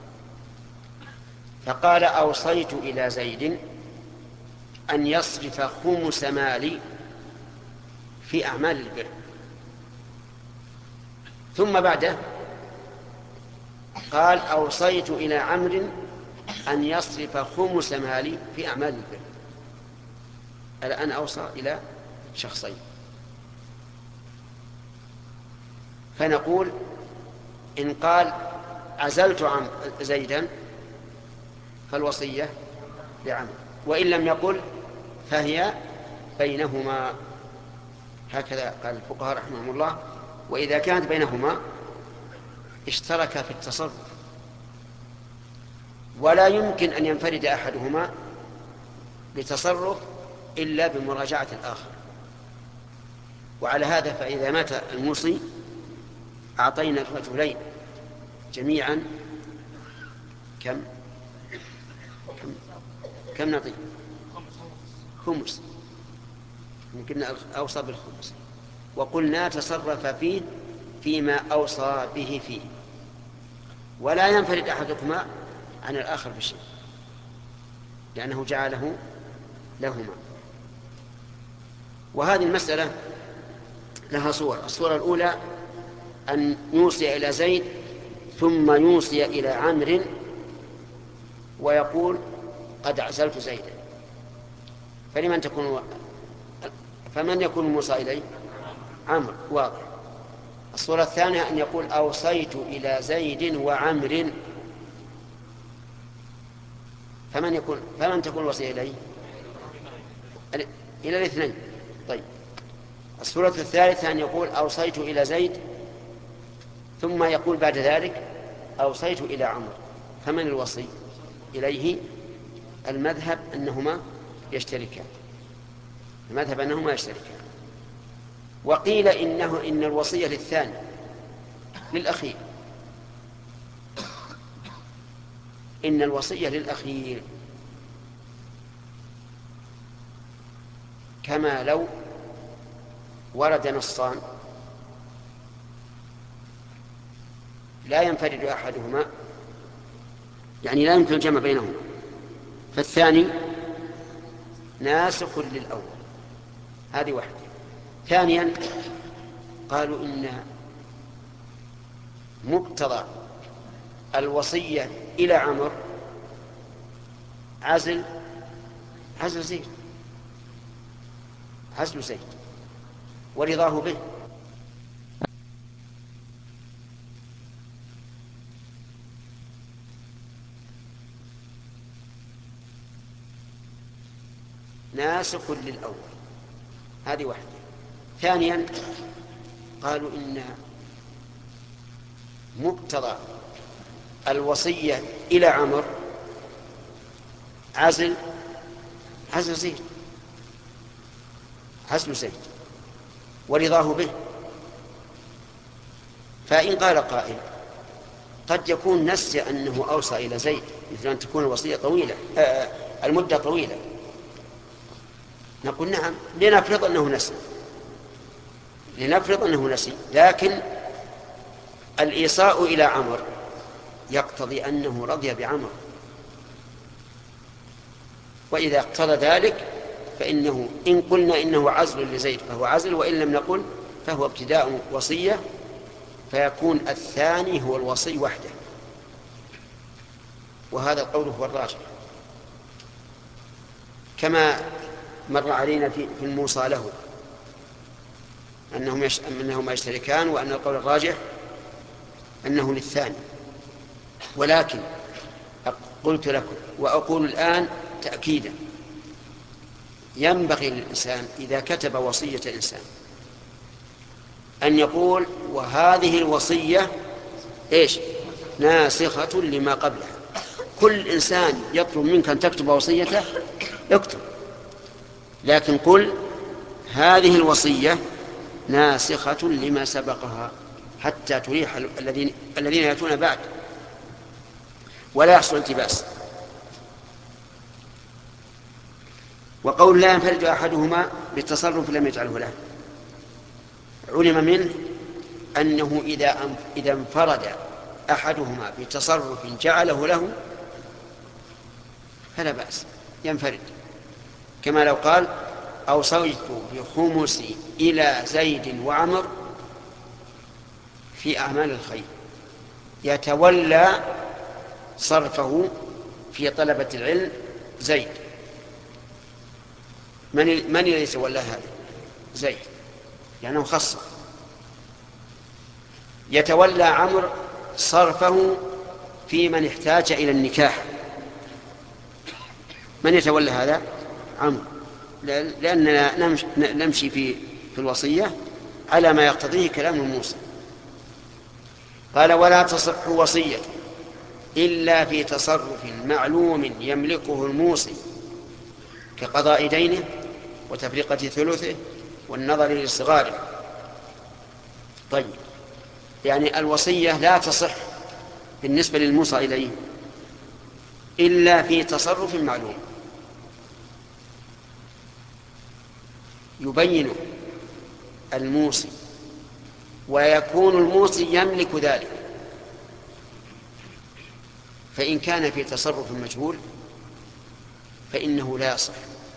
فقال أوصيت إلى زيد أن يصرف خمس مالي في أعمال البر، ثم بعده قال أوصيت إلى عمرو أن يصرف خمس مالي في أعمال البر. الآن أوصى إلى شخصين، فنقول إن قال عزلت عن زيدا فالوصية لعمرو، وإن لم يقل فهي بينهما. هكذا قال الفقهاء رحمهم الله. وإذا كانت بينهما اشترك في التصرف، ولا يمكن أن ينفرد أحدهما بتصرف إلا بمراجعة الآخر. وعلى هذا فإذا مات الموصي أعطينا الرجلين جميعا كم كم, كم نعطي؟ خمس. يمكن أوصى بالخمس، وقلنا تصرف فيه فيما أوصى به فيه، ولا ينفرد أحدكما عن الآخر بشيء لأنه جعله لهما. وهذه المسألة لها صور. الصورة الأولى أن يوصي إلى زيد ثم يوصي إلى عمرو ويقول قد عزلت زيدا، فلمن تكون فمن يكون الموصى إليه؟ عمرو، واضح. الصورة الثانية أن يقول أوصيت إلى زيد وعمر، فمن يكون فمن تكون الوصية إليه؟ إلى الاثنين. طيب، الصورة الثالثة أن يقول أوصيت إلى زيد ثم يقول بعد ذلك أوصيت إلى عمرو، فمن الوصي إليه؟ المذهب أنهما يشتركان، المذهب أنهما يشتركان. وقيل إنه إن الوصية للثاني للأخير، إن الوصية للأخير، كما لو ورد نصان لا ينفرد أحدهما، يعني لا يمكن الجمع بينهما، فالثاني ناسخ للأول، هذه واحدة. ثانيا قالوا إن مقتضى الوصية إلى عمرو عزل عزل زيد عزل زيد ورضاه به، ناسخ للأول، هذه واحدة. ثانيا قالوا إن مقتضى الوصية إلى عمرو عزل عزل زيد عزل زيد ورضاه به. فإن قال قائل قد يكون نسي أنه أوصى إلى زيد، مثل أن تكون الوصية طويلة آه المدة طويلة، نقول نعم، لنفرض أنه نسي لنفرض أنه نسي لكن الإيصاء إلى عمرو يقتضي أنه رضي بعمرو، وإذا اقتضى ذلك فإنه إن قلنا إنه عزل لزيد فهو عزل، وإن لم نقل فهو ابتداء وصية، فيكون الثاني هو الوصي وحده، وهذا القول هو الراجح، كما مر علينا في الموصى له أنهم يش... أنهما يشتركان، وأن القول الراجح أنه للثاني. ولكن قلت لكم وأقول الآن تأكيدا، ينبغي للإنسان إذا كتب وصية إنسان أن يقول وهذه الوصية إيش؟ ناسخة لما قبلها. كل إنسان يطلب منك أن تكتب وصيته اكتب، لكن قل هذه الوصية ناسخة لما سبقها، حتى تريح الذين الذين يأتون بعد ولا يحصل التباس. وقول لا ينفرد أحدهما بالتصرف لم يجعله له، علم منه أنه إذا إذا انفرد أحدهما بتصرف جعله له فلا بأس، ينفرد، كما لو قال أوصيت بخمسي إلى زيد وعمر في أعمال الخير، يتولى صرفه في طلبة العلم زيد. من من الذي يتولى هذا؟ زيد، لأنه خصه. يتولى عمرو صرفه في من احتاج إلى النكاح، من يتولى هذا؟ عمرو، لأننا نمشي في في الوصية على ما يقتضيه كلام الموصى. قال ولا تصح وصية إلا في تصرف معلوم يملكه الموصي كقضاء دينه وتفرقة ثلثه والنظر لصغاره. طيب، يعني الوصية لا تصح بالنسبة للموصى إليه إلا في تصرف معلوم يبين الموصي، ويكون الموصي يملك ذلك، فإن كان في تصرف مجهول فإنه لا يصح.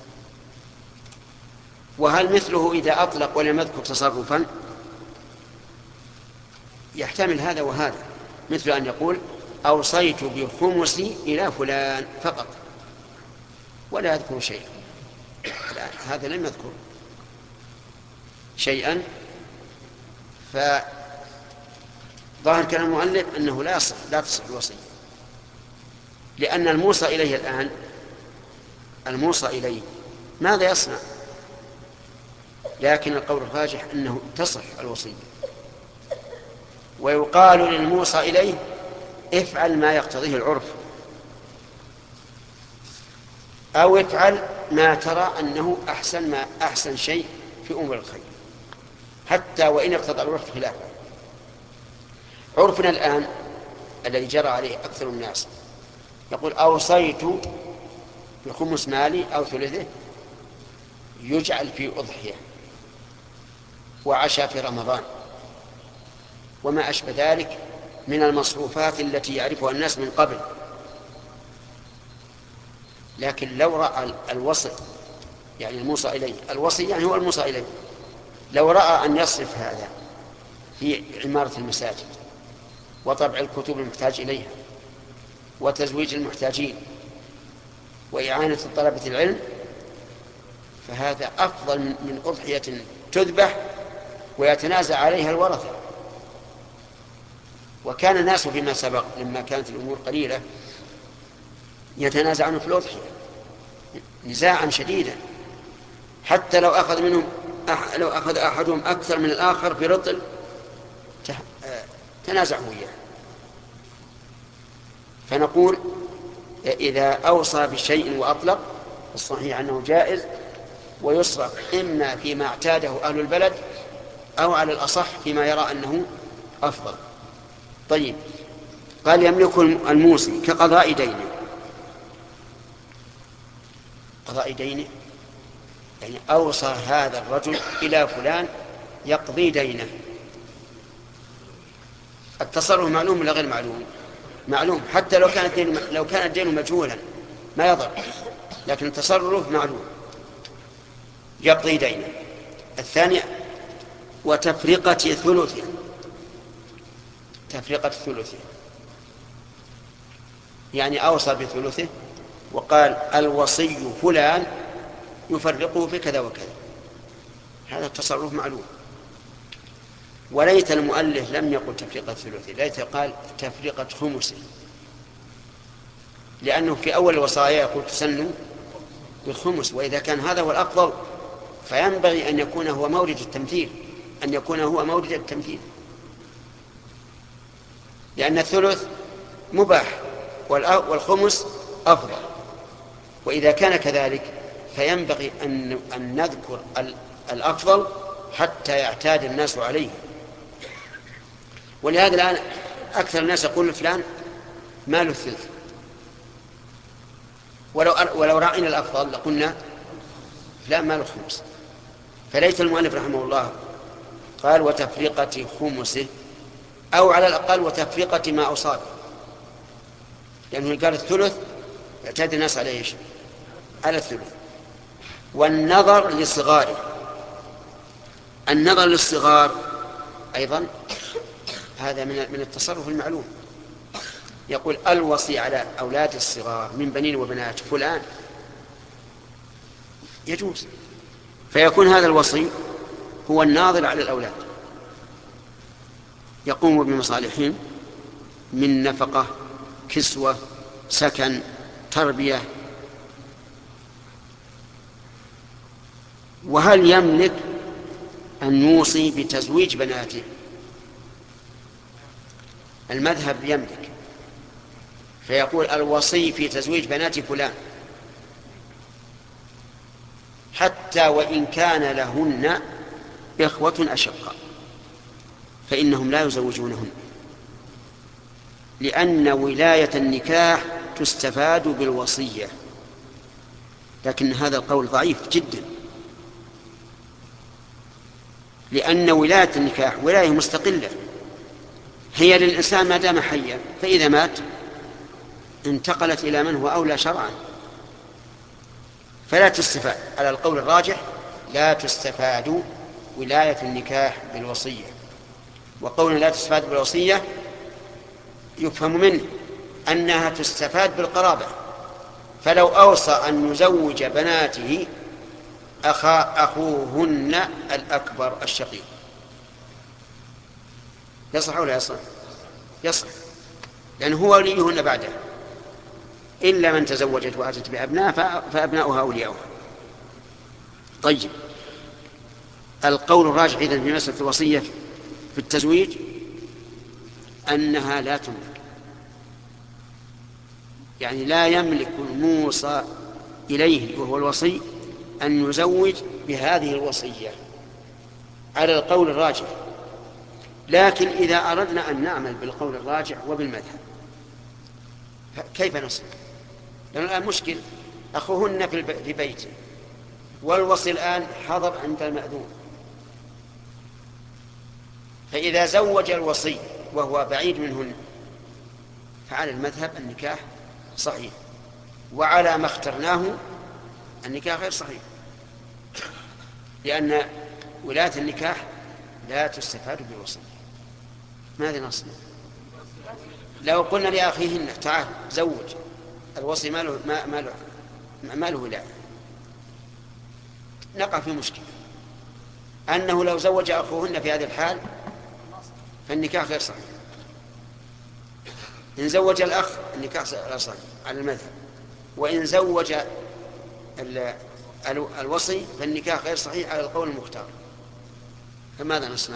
وهل مثله إذا أطلق ولم يذكر تصرفا؟ يحتمل هذا وهذا. مثل أن يقول أوصيت بخمسي إلى فلان فقط ولا يذكر شيئا. هذا لم يذكر شيئا. فظاهر كلام المؤلف أنه لا يصح لا تصح الوصية، لأن الموصى إليه الآن الموصى إليه ماذا يصنع؟ لكن القول الراجح أنه تصح الوصية، ويقال للموصى إليه افعل ما يقتضيه العرف، أو افعل ما ترى أنه أحسن ما أحسن شيء في أمور الخير، حتى وإن اقتضى العرف خلافه. عرفنا الآن الذي جرى عليه أكثر الناس يقول أوصيت بخمس مالي أو ثلثه يجعل في أضحية وعشاء في رمضان وما أشبه ذلك من المصروفات التي يعرفها الناس من قبل. لكن لو رأى الوصي يعني الموصى إليه، الوصي يعني هو الموصى إليه، لو رأى أن يصرف هذا في عمارة المساجد وطبع الكتب المحتاج إليها وتزويج المحتاجين وإعانة طلبة العلم، فهذا أفضل من أضحية تذبح ويتنازع عليها الورثة. وكان الناس فيما سبق لما كانت الأمور قليلة يتنازعون في الأضحية نزاعا شديدا، حتى لو أخذ منهم أح... لو أخذ أحدهم أكثر من الآخر في رطل تنازعوا إياه. فنقول إذا أوصى بشيء وأطلق الصحيح أنه جائز ويصرف إما فيما اعتاده أهل البلد أو على الأصح فيما يرى أنه أفضل. طيب، قال يملك الموصي كقضاء دينه. قضاء دينه يعني أوصى هذا الرجل إلى فلان يقضي دينه. التصرف معلوم ولا غير معلوم؟ معلوم، حتى لو كان الدين لو كان الدين مجهولا ما يضر، لكن التصرف معلوم يقضي دينه. الثانية وتفرقة ثلثه، تفرقة ثلثه يعني أوصى بثلثه وقال الوصي فلان يفرقه في كذا وكذا، هذا التصرف معلوم. وليت المؤلف لم يقل تفرقة ثلثه، ليت قال تفرقة خمسه، لأنه في أول الوصايا يقول تسن بالخمس، وإذا كان هذا هو الأفضل فينبغي أن يكون هو مورد التمثيل، أن يكون هو مورد التمثيل، لأن الثلث مباح والخمس أفضل. وإذا كان كذلك فينبغي أن, أن نذكر الأفضل حتى يعتاد الناس عليه. ولهذا الآن أكثر الناس يقول فلان ماله الثلث، ولو, ولو رأينا الأفضل لقلنا فلان ماله الخمس. فليت المؤلف رحمه الله قال وتفرقة خمسه، أو على الأقل وتفرقة ما أصاب، لأنه قال الثلث يعتاد الناس عليه إيش؟ على الثلث. والنظر لصغاره، النظر للصغار أيضا هذا من التصرف المعلوم. يقول الوصي على أولاد الصغار من بنين وبنات فلان يجوز، فيكون هذا الوصي هو الناظر على الأولاد يقوم بمصالحهم من نفقة، كسوة، سكن، تربية. وهل يملك أن يوصي بتزويج بناته؟ المذهب يملك، فيقول الوصي في تزويج بنات فلان حتى وإن كان لهن إخوة أشقاء فإنهم لا يزوجونهن، لأن ولاية النكاح تستفاد بالوصية. لكن هذا القول ضعيف جدا، لأن ولاية النكاح ولاية مستقلة هي للإنسان ما دام حيا، فإذا مات انتقلت إلى من هو أولى شرعا، فلا تستفاد. على القول الراجح لا تستفاد ولاية النكاح بالوصية. وقولنا لا تستفاد بالوصية يفهم منه أنها تستفاد بالقرابة، فلو أوصى أن يزوج بناته أخا أخوهن الأكبر الشقيق يصح ولا يصح؟ يصح، لأن هو وليهن بعده، إلا من تزوجت وأتت بأبناء فأبناؤها أولياؤها. طيب، القول الراجح إذن في مسألة الوصية في التزويج أنها لا تملك، يعني لا يملك الموصى إليه وهو الوصي أن يزوج بهذه الوصية على القول الراجح. لكن إذا أردنا أن نعمل بالقول الراجح وبالمذهب كيف نصل؟ لأن الآن مشكل، أخوهن في بيته والوصي الآن حضر عند المأذون، فإذا زوج الوصي وهو بعيد منهن فعلى المذهب النكاح صحيح، وعلى ما اخترناه النكاح غير صحيح، لأن ولاية النكاح لا تستفاد بالوصي. ماذا نصنع؟ لو قلنا لأخيهن تعال زوج، الوصي ما له ما ما له ما له ولاية، نقع في مشكلة أنه لو زوج أخوهن في هذه الحال فالنكاح غير صحيح. إن زوج الأخ النكاح غير صحيح على المذهب، وإن زوج الوصي فالنكاح غير صحيح على القول المختار. فماذا نصنع؟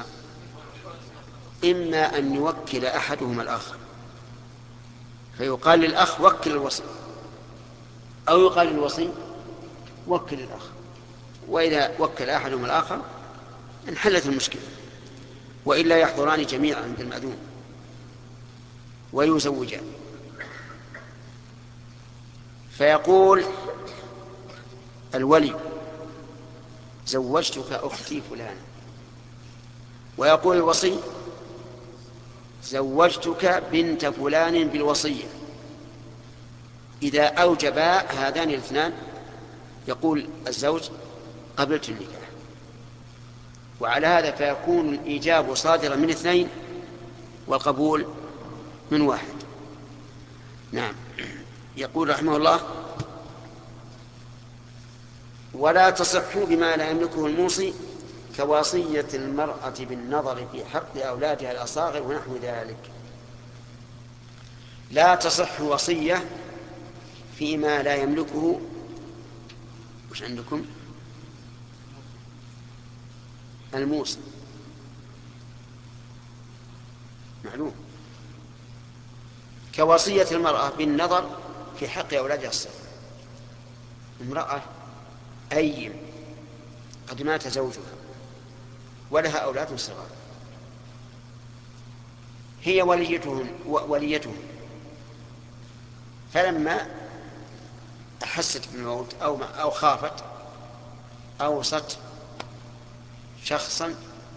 إما أن يوكل أحدهما الآخر فيقال للأخ وكل الوصي، أو يقال للوصي وكل الأخ، وإذا وكل أحدهما الآخر انحلت المشكلة، وإلا يحضران جميعا عند المأذون ويزوجان. فيقول الولي زوجتك أختي فلانة، ويقول الوصي زوجتك بنت فلان بالوصية. إذا أوجبا هذان الاثنان يقول الزوج قبلت النكاح، وعلى هذا فيكون الإيجاب صادرا من اثنين والقبول من واحد. نعم. يقول رحمه الله ولا تصح بما لا يملكه الموصي كوصية المرأة بالنظر في حق أولادها الأصاغر ونحو ذلك. لا تصح وصية فيما لا يملكه. وش عندكم؟ الموصي معلوم. كوصية المرأة بالنظر في حق أولادها الصغار. امرأة أيم قد مات زوجها ولها أولاد صغار، هي وليتهم وليتهم فلما أحست بالموت أو أو خافت أوصت شخصا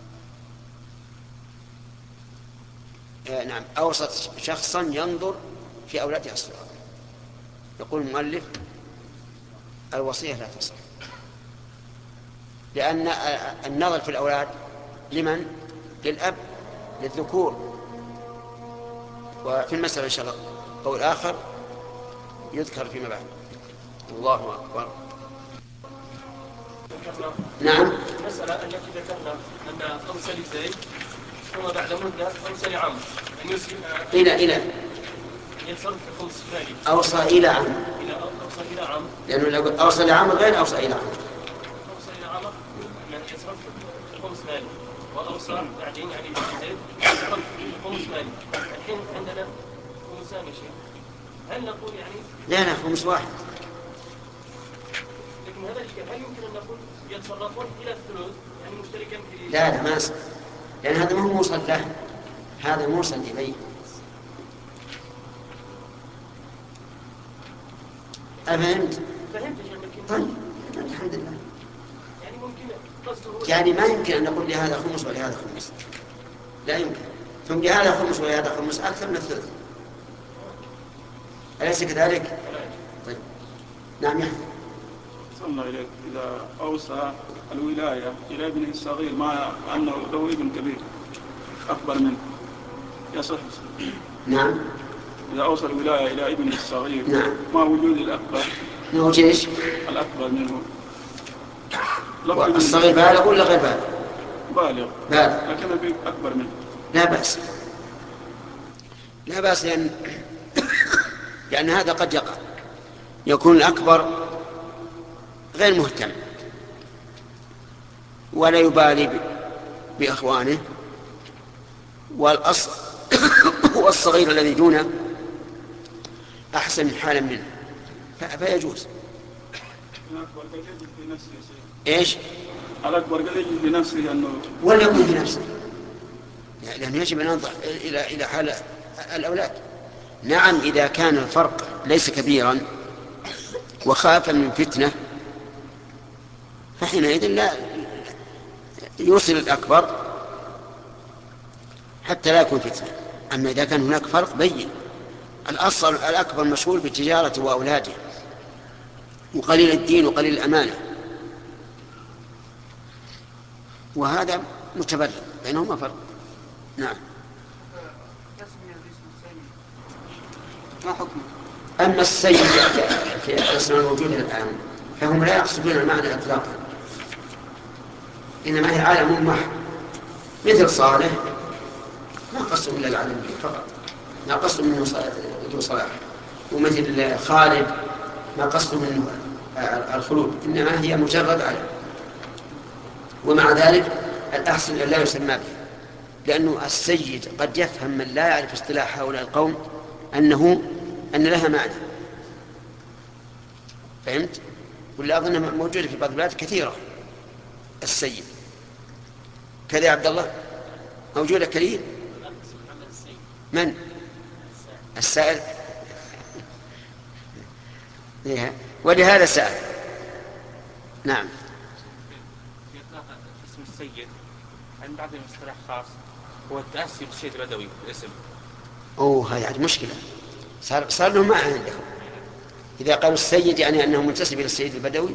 آه نعم أوصت شخصا ينظر في أولادها الصغار. يقول المؤلف الوصية لا تصح، لأن النظر في الأولاد لمن؟ للأب للذكور. وفي المسألة إن شاء الله قول آخر يذكر فيما بعد. الله أكبر. نعم. المسألة التي ذكرنا أن أوصى لزيد ثم بعد مدة أوصى لعمرو أن يسلم إلى إلى يتصرف في خمس مالي. أوصى إلى عمرو. إلى أوصى إلى عمرو. لأنه لو أوصى لعمرو غير أوصى إلى عمرو. أوصى إلى عمرو أن يتصرف في خمس مالي، وأوصى بعدين يعني زيد يتصرف في خمس مالي. الحين عندنا خمسان يا شيخ، هل نقول يعني؟ لا لا خمس واحد. لكن هذا الشيء هل يمكن أن نقول يتصرفون إلى الثلث يعني مشتركا في؟ لا لا ما يصح، لأن هذا ما هو موصل له، هذا موصل إليه. أفهمت؟ فهمت يا شيخ. طيب الحمد لله. يعني ممكن قصده يعني ما يمكن أن نقول لهذا خمس ولهذا خمس، لا يمكن. ثم لهذا خمس ولهذا خمس أكثر من الثلث، أليس كذلك؟ طيب نعم يحفظ. صلى إليك إذا أوصى الولاية إلى ابنه الصغير مع أنه له ابن كبير أكبر منه يصح؟ نعم. إذا أوصى الولاية إلى ابن الصغير نعم. ما وجود الأكبر؟ موجود إيش؟ الأكبر منه. الصغير بالغ ولا غير بالغ؟ بالغ. بالغ. لكن البيت أكبر منه. لا بأس. لا بأس لأن لأن هذا قد يقع، يكون الأكبر غير مهتم ولا يبالي بإخوانه، والأصل والصغير الذي دونه أحسن حالا منه فيجوز. إيش؟ الأكبر قد يجب لنفسه أنه ولا يكون بنفسه، لأنه يجب أن ننظر إلى إلى حال الأولاد. نعم إذا كان الفرق ليس كبيرا وخاف من فتنة فحينئذ لا يوصل الأكبر حتى لا يكون فتنة. أما إذا كان هناك فرق بين، الأصل الأكبر مشغول بالتجارة وأولاده وقليل الدين وقليل الأمانة، وهذا متبرر بينهما فرق. نعم. ما حكمه؟ أما السيد في الاسم الموجود الآن فهم لا يقصدون المعنى إطلاقا، إنما هي عالم محض. مثل صالح ما قصدوا إلا العالم فقط، ما قصدوا منه ذو صلاح. ومثل خالد ما قصدوا منه الخلود، إنما هي مجرد عالم. ومع ذلك الأحسن أن لا يسمى به، لأنه السيد قد يفهم من لا يعرف اصطلاح هؤلاء القوم أنه أن لها معنى. فهمت؟ ولا أظن موجودة في بعض البلاد كثيرة السيد كذا. يا عبد الله موجودة كثير. من؟ السائل. ولهذا سأل. نعم. اسم السيد عند بعض المصطلح خاص هو التأسي بالسيد البدوي الاسم. أوه هذه يعني مشكلة، صار صار لهم معنى عندهم. إذا قالوا السيد يعني أنه منتسب إلى السيد البدوي،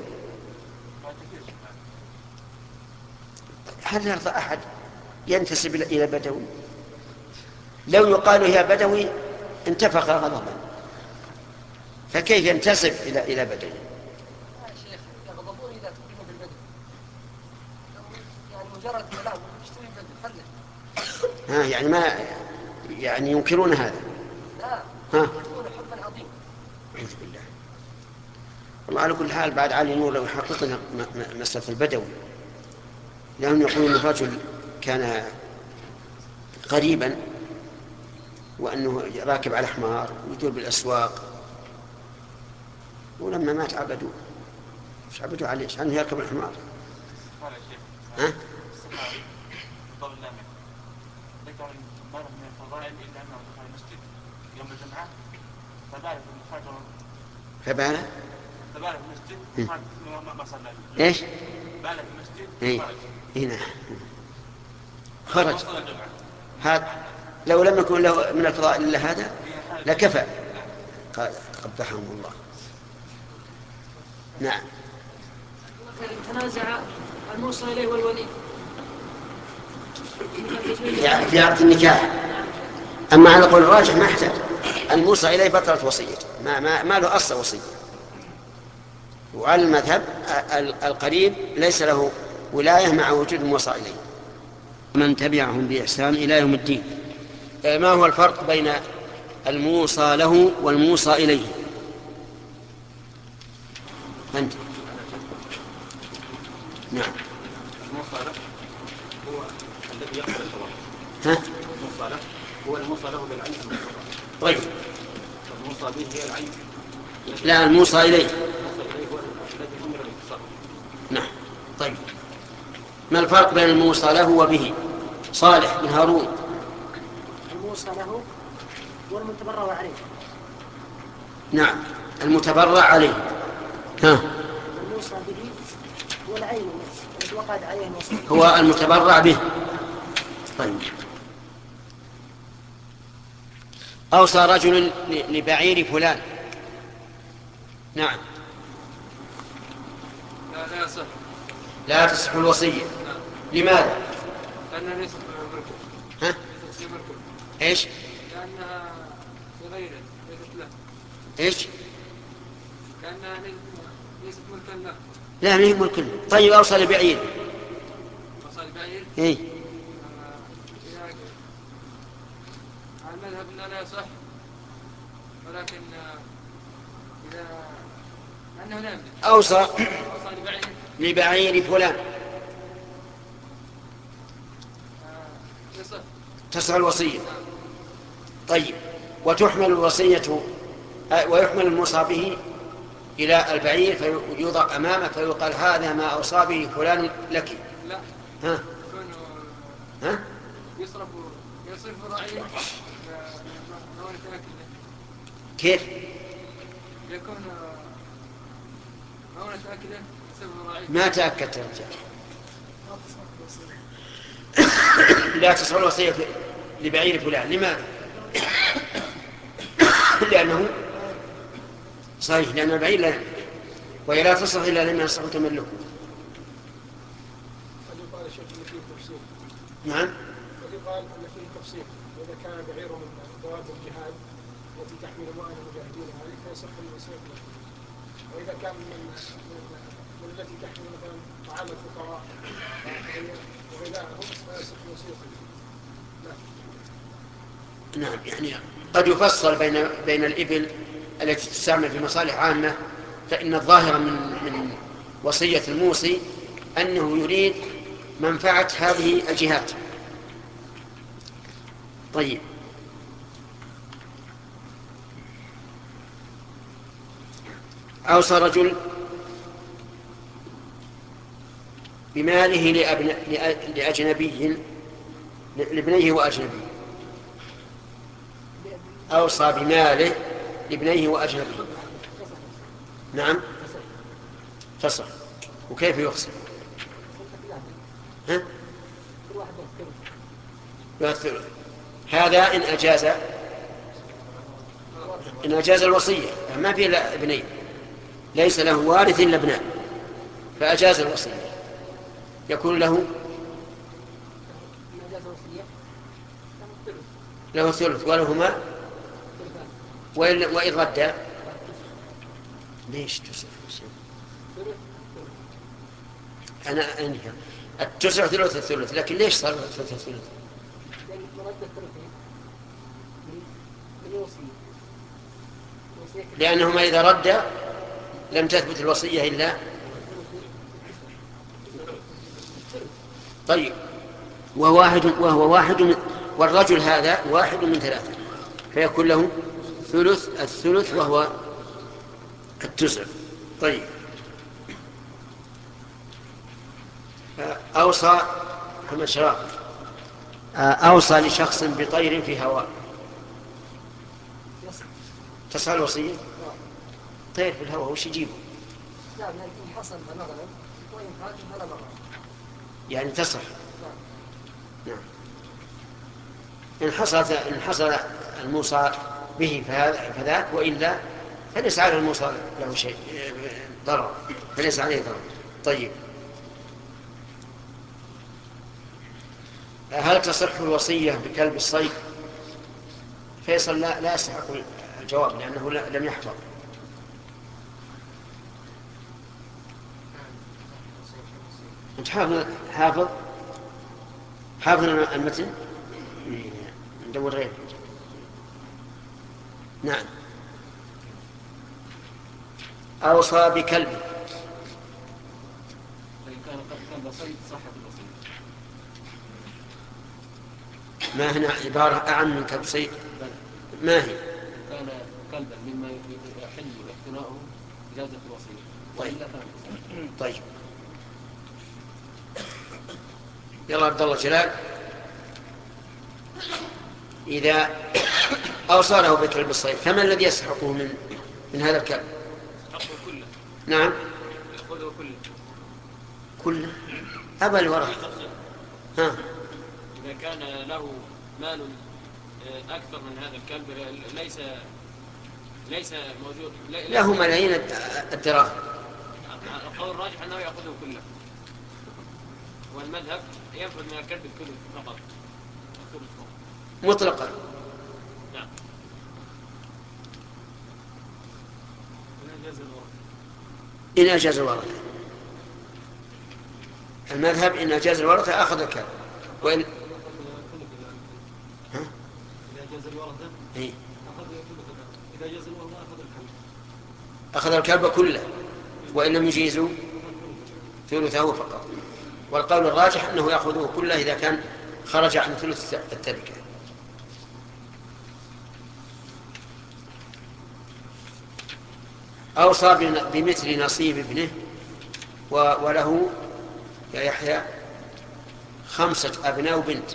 هل يرضى أحد ينتسب إلى بدوي؟ لو يقال يا بدوي انتفخ غضبا، فكيف ينتسب إلى إلى بدوي؟ يا شيخ يغضبون إذا تكلموا بالبدوي، يعني مجرد كلام يشتري البدوي فله. ها يعني ما يعني ينكرون هذا؟ لا. ها. يقولون حبا عظيما. أعوذ بالله. والله على كل حال بعد علي نور لو يحققنا مسألة البدوي، لأنهم يقولون الرجل كان قريبا وأنه راكب على حمار ويدور بالأسواق، ولما مات عبدوه. مش عبدوه عليه عشان يركب الحمار. ها؟ فبال فبال في المسجد ما ما صلى. ايش؟ بال في المسجد. اي هنا خرج. هذا لو لم يكن له من الفضائل الا هذا لكفى. قال قبحهم الله. نعم. تنازع الموصى اليه والولي في عقد النكاح. اما على قول الراجح ما يحتاج، الموصى اليه بطلت وصيته، ما ما, ما له اصل وصيه. وعلى المذهب القريب ليس له ولايه مع وجود الموصى اليه. من تبعهم باحسان الى يوم الدين. ما هو الفرق بين الموصى له والموصى اليه؟ أنت. نعم. الموصى له هو الذي يقبل الطلاق. ها؟ الموصى له هو الموصى له بالعين. طيب. الموصى به هي العين. لا الموصى إليه. الموصى إليه هو الذي أمر بالتصرف. نعم. طيب. ما الفرق بين الموصى له وبه؟ صالح بن هارون. الموصى له هو المتبرع عليه. نعم. المتبرع عليه. ها. الموصى به هو العين التي وقعت عليه الوصية. هو المتبرع به. طيب. أوصى رجل لبعير فلان. نعم. لا لا يصح. لا تصح الوصية. لماذا؟ لأنه ليس ملكه. ها؟ ليس ملكه. إيش؟ كأنها لغيره ليست له. إيش؟ كأنها ليست ملكا له. لا، ما هي ملك له. طيب أوصى لبعير. أوصى لبعير؟ إيه. على المذهب أنه لا يصح، ولكن إذا أنه لا يملك. أوصى أوصى لبعير لبعير فلان يصح. تصح الوصية. طيب، وتحمل الوصية ويحمل الموصى به إلى البعير فيوضع أمامه فيقال هذا ما أوصى به فلان لك. لا. ها؟ ها؟ يصرف يصرف الرعي كيف؟ يكون مونة أكله يصرف الرعي. ما تأكدت يا رجال. لا تصح الوصية لبعير فلان. لماذا؟ لأنه صحيح، لأن البعير لا يملك، وهي لا تصح إلا لمن يصح تملكه. قد يقال الشيخ أن فيه تفصيل. نعم. قد يقال أن فيه تفصيل، وإذا كان بعير من دواب الجهاد التي تحمل مؤن المجاهدين هذه فيصح الوصية له، وإذا كان من, من التي تحمل مثلا طعام الفقراء وغذاءهم فيصح الوصية له. نعم، يعني قد يفصل بين بين الإبل التي تستعمل في مصالح عامة، فإن الظاهر من من وصية الموصي أنه يريد منفعة هذه الجهات. طيب، أوصى رجل بماله لأجنبي لابنيه وأجنبي. أوصى بماله لابنيه وأجنبي. نعم تصح. وكيف يقسم؟ ها؟ الثلث. هذا إن أجاز إن أجاز الوصية، ما في إلا ابنين ليس له وارث إلا ابنان، فأجاز الوصية يكون له له ثلث ولهما وإن ردّ. ليش تسع؟ أنا أنهى التسع ثلث الثلث، لكن ليش صار ثلث الثلث؟ لأنهما إذا رد لم تثبت الوصية إلا. طيب، وهو واحد وهو واحد من والرجل هذا واحد من ثلاثة، فيكون له ثلث الثلث وهو التسع. طيب، أوصى محمد شراب أوصى لشخص بطير في هواء، تصح الوصية؟ طير في الهواء وش يجيبه؟ لا، إن حصل مثلا وإن خرج فلا ضرر. يعني تصح. نعم. إن حصل إن حصل الموصى به فذاك، وإلا فليس على الموصى له شيء ضرر، فليس عليه ضرر. طيب، هل تصح الوصية بكلب الصيد؟ فيصل لا لا يستحق الجواب لأنه لم يحفظ. أنت حافظ حافظ حافظ المتن؟ ندور غير. نعم. أوصى بكلب. فإن كان قد كلب صيد صحت الوصية. ما هنا عبارة أعم من كلب صيد؟ ما هي؟ كان كلبا مما يحل اقتناؤه إجازة الوصية. طيب. طيب. يلا عبد الله جلال، إذا أوصى له بكلب الصيد فما الذي يستحقه من من هذا الكلب؟ يأخذ كله. نعم. يأخذه كله. كله؟ أبا الورق. ها. إذا كان له مال أكثر من هذا الكلب ليس ليس موجود. له ملايين الدراهم. القول الراجح أنه يأخذه كله. والمذهب يأخذ من الكلب الكل فقط. مطلقا. نعم. إن أجاز الورثة. إن أجاز الورثة. المذهب إن أجاز الورثة أخذ الكلب. وإن ها؟ إذا أجاز الورثة إيه؟ أخذ إذا أجاز الورثة أخذ الكلب. أخذ الكلب كله، وإن لم يجيزوا ثلثه فقط. والقول الراجح أنه يأخذه كله إذا كان خرج عن ثلث التركة. أوصى بمثل نصيب ابنه وله يا يحيى خمسة أبناء وبنت.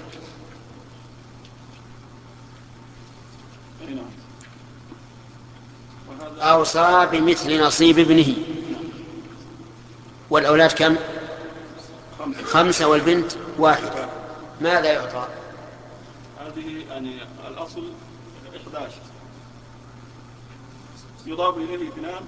أوصى بمثل نصيب ابنه، والأولاد كم؟ خمسة والبنت واحدة. ماذا يعطى؟ هذه يعني الأصل إحدى عشر، يضاف إليه اثنان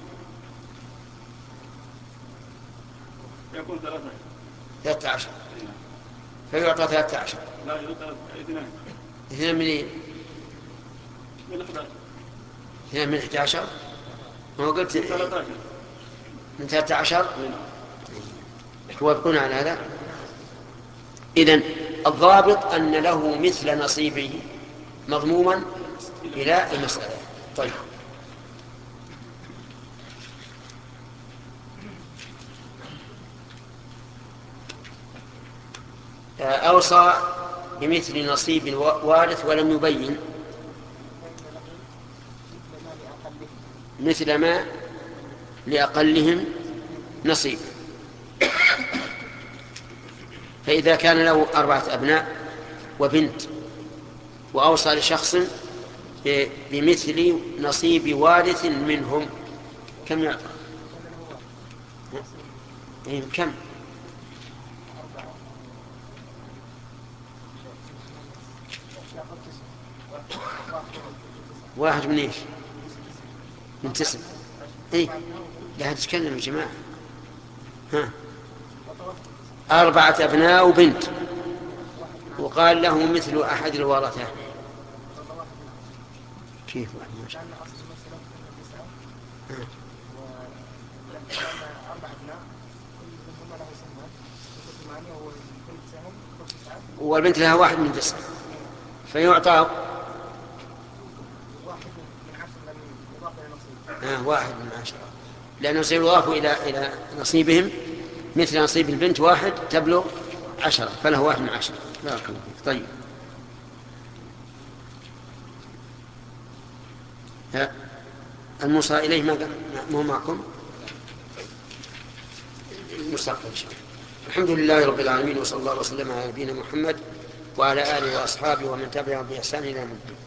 يكون ثلاثة ثلاثة عشر. فيعطى ثلاثة عشر. لا يعطى اثنان. اثنان من إيه؟ من إحدى عشر. اثنان من إحدى عشر. ما قلت من ثلاثة عشر. من ثلاثة عشر. توافقون على هذا؟ إذن الضابط أن له مثل نصيبه مضموما إلى المسألة. طيب، أوصى بمثل نصيب وارث ولم يبين مثل ما لأقلهم نصيب. فإذا كان له أربعة أبناء وبنت وأوصى لشخص بمثل نصيب وارث منهم، كم يعطى؟ كم؟ واحد من إيش؟ من تسع. إيه لا تتكلم يا جماعة. ها، أربعة أبناء وبنت وقال له مثل أحد الورثة. كيف واحد ما شاء الله. والبنت لها واحد من تسع، فيعطى آه واحد من عشرة، لأنه سيضاف إلى إلى نصيبهم مثل نصيب البنت واحد تبلغ عشرة، فله واحد من عشرة. بارك الله فيك. طيب، الموصى إليه ما هو معكم المستقبل إن شاء الله. الحمد لله رب العالمين، وصلى الله وسلم على نبينا محمد وعلى آله وأصحابه ومن تبعهم بإحسان إلى يوم الدين.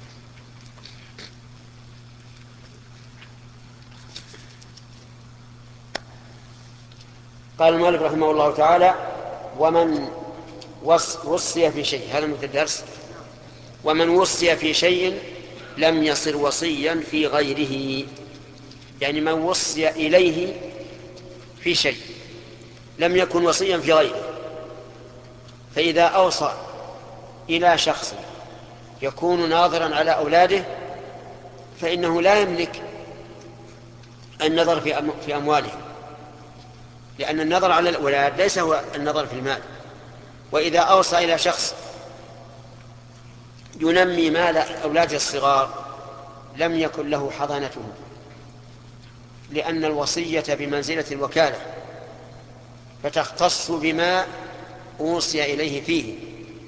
قال المؤلف رحمه الله تعالى: ومن وصي في شيء، هذا مثل الدرس، ومن وصي في شيء لم يصر وصيا في غيره، يعني من وصي إليه في شيء لم يكن وصيا في غيره. فإذا أوصى إلى شخص يكون ناظرا على أولاده فإنه لا يملك النظر في أموالهم، لأن النظر على الأولاد ليس هو النظر في المال. وإذا أوصى إلى شخص ينمي مال أولاده الصغار لم يكن له حضانته، لأن الوصية بمنزلة الوكالة فتختص بما أوصي إليه فيه.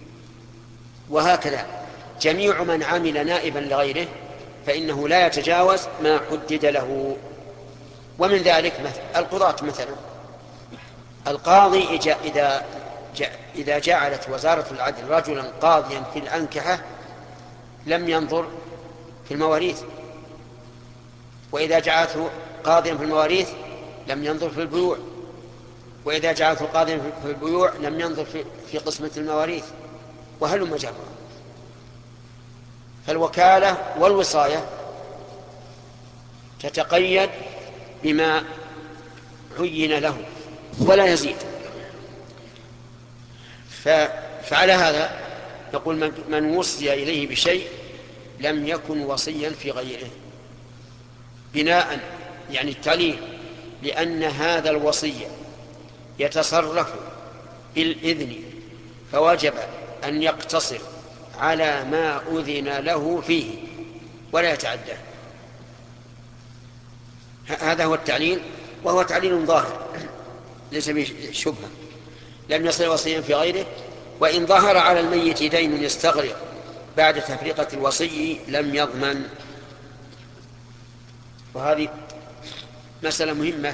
وهكذا جميع من عمل نائبا لغيره فإنه لا يتجاوز ما حدد له. ومن ذلك القضاة مثلا، القاضي إذا إذا جعلت وزارة العدل رجلا قاضيا في الأنكحة لم ينظر في المواريث، وإذا جعلته قاضيا في المواريث لم ينظر في البيوع، وإذا جعلته قاضيا في البيوع لم ينظر في, في قسمة المواريث، وهلم جرا. فالوكالة والوصاية تتقيد بما عين له ولا يزيد. فعلى هذا نقول من وصي إليه بشيء لم يكن وصيا في غيره، بناء يعني التعليل، لأن هذا الوصي يتصرف بالإذن، فوجب أن يقتصر على ما أذن له فيه ولا يتعدى. هذا هو التعليل، وهو تعليل ظاهر ليس به شبهة. لم يصل وصيا في غيره، وإن ظهر على الميت دين يستغرق بعد تفرقة الوصي لم يضمن. وهذه مسألة مهمة.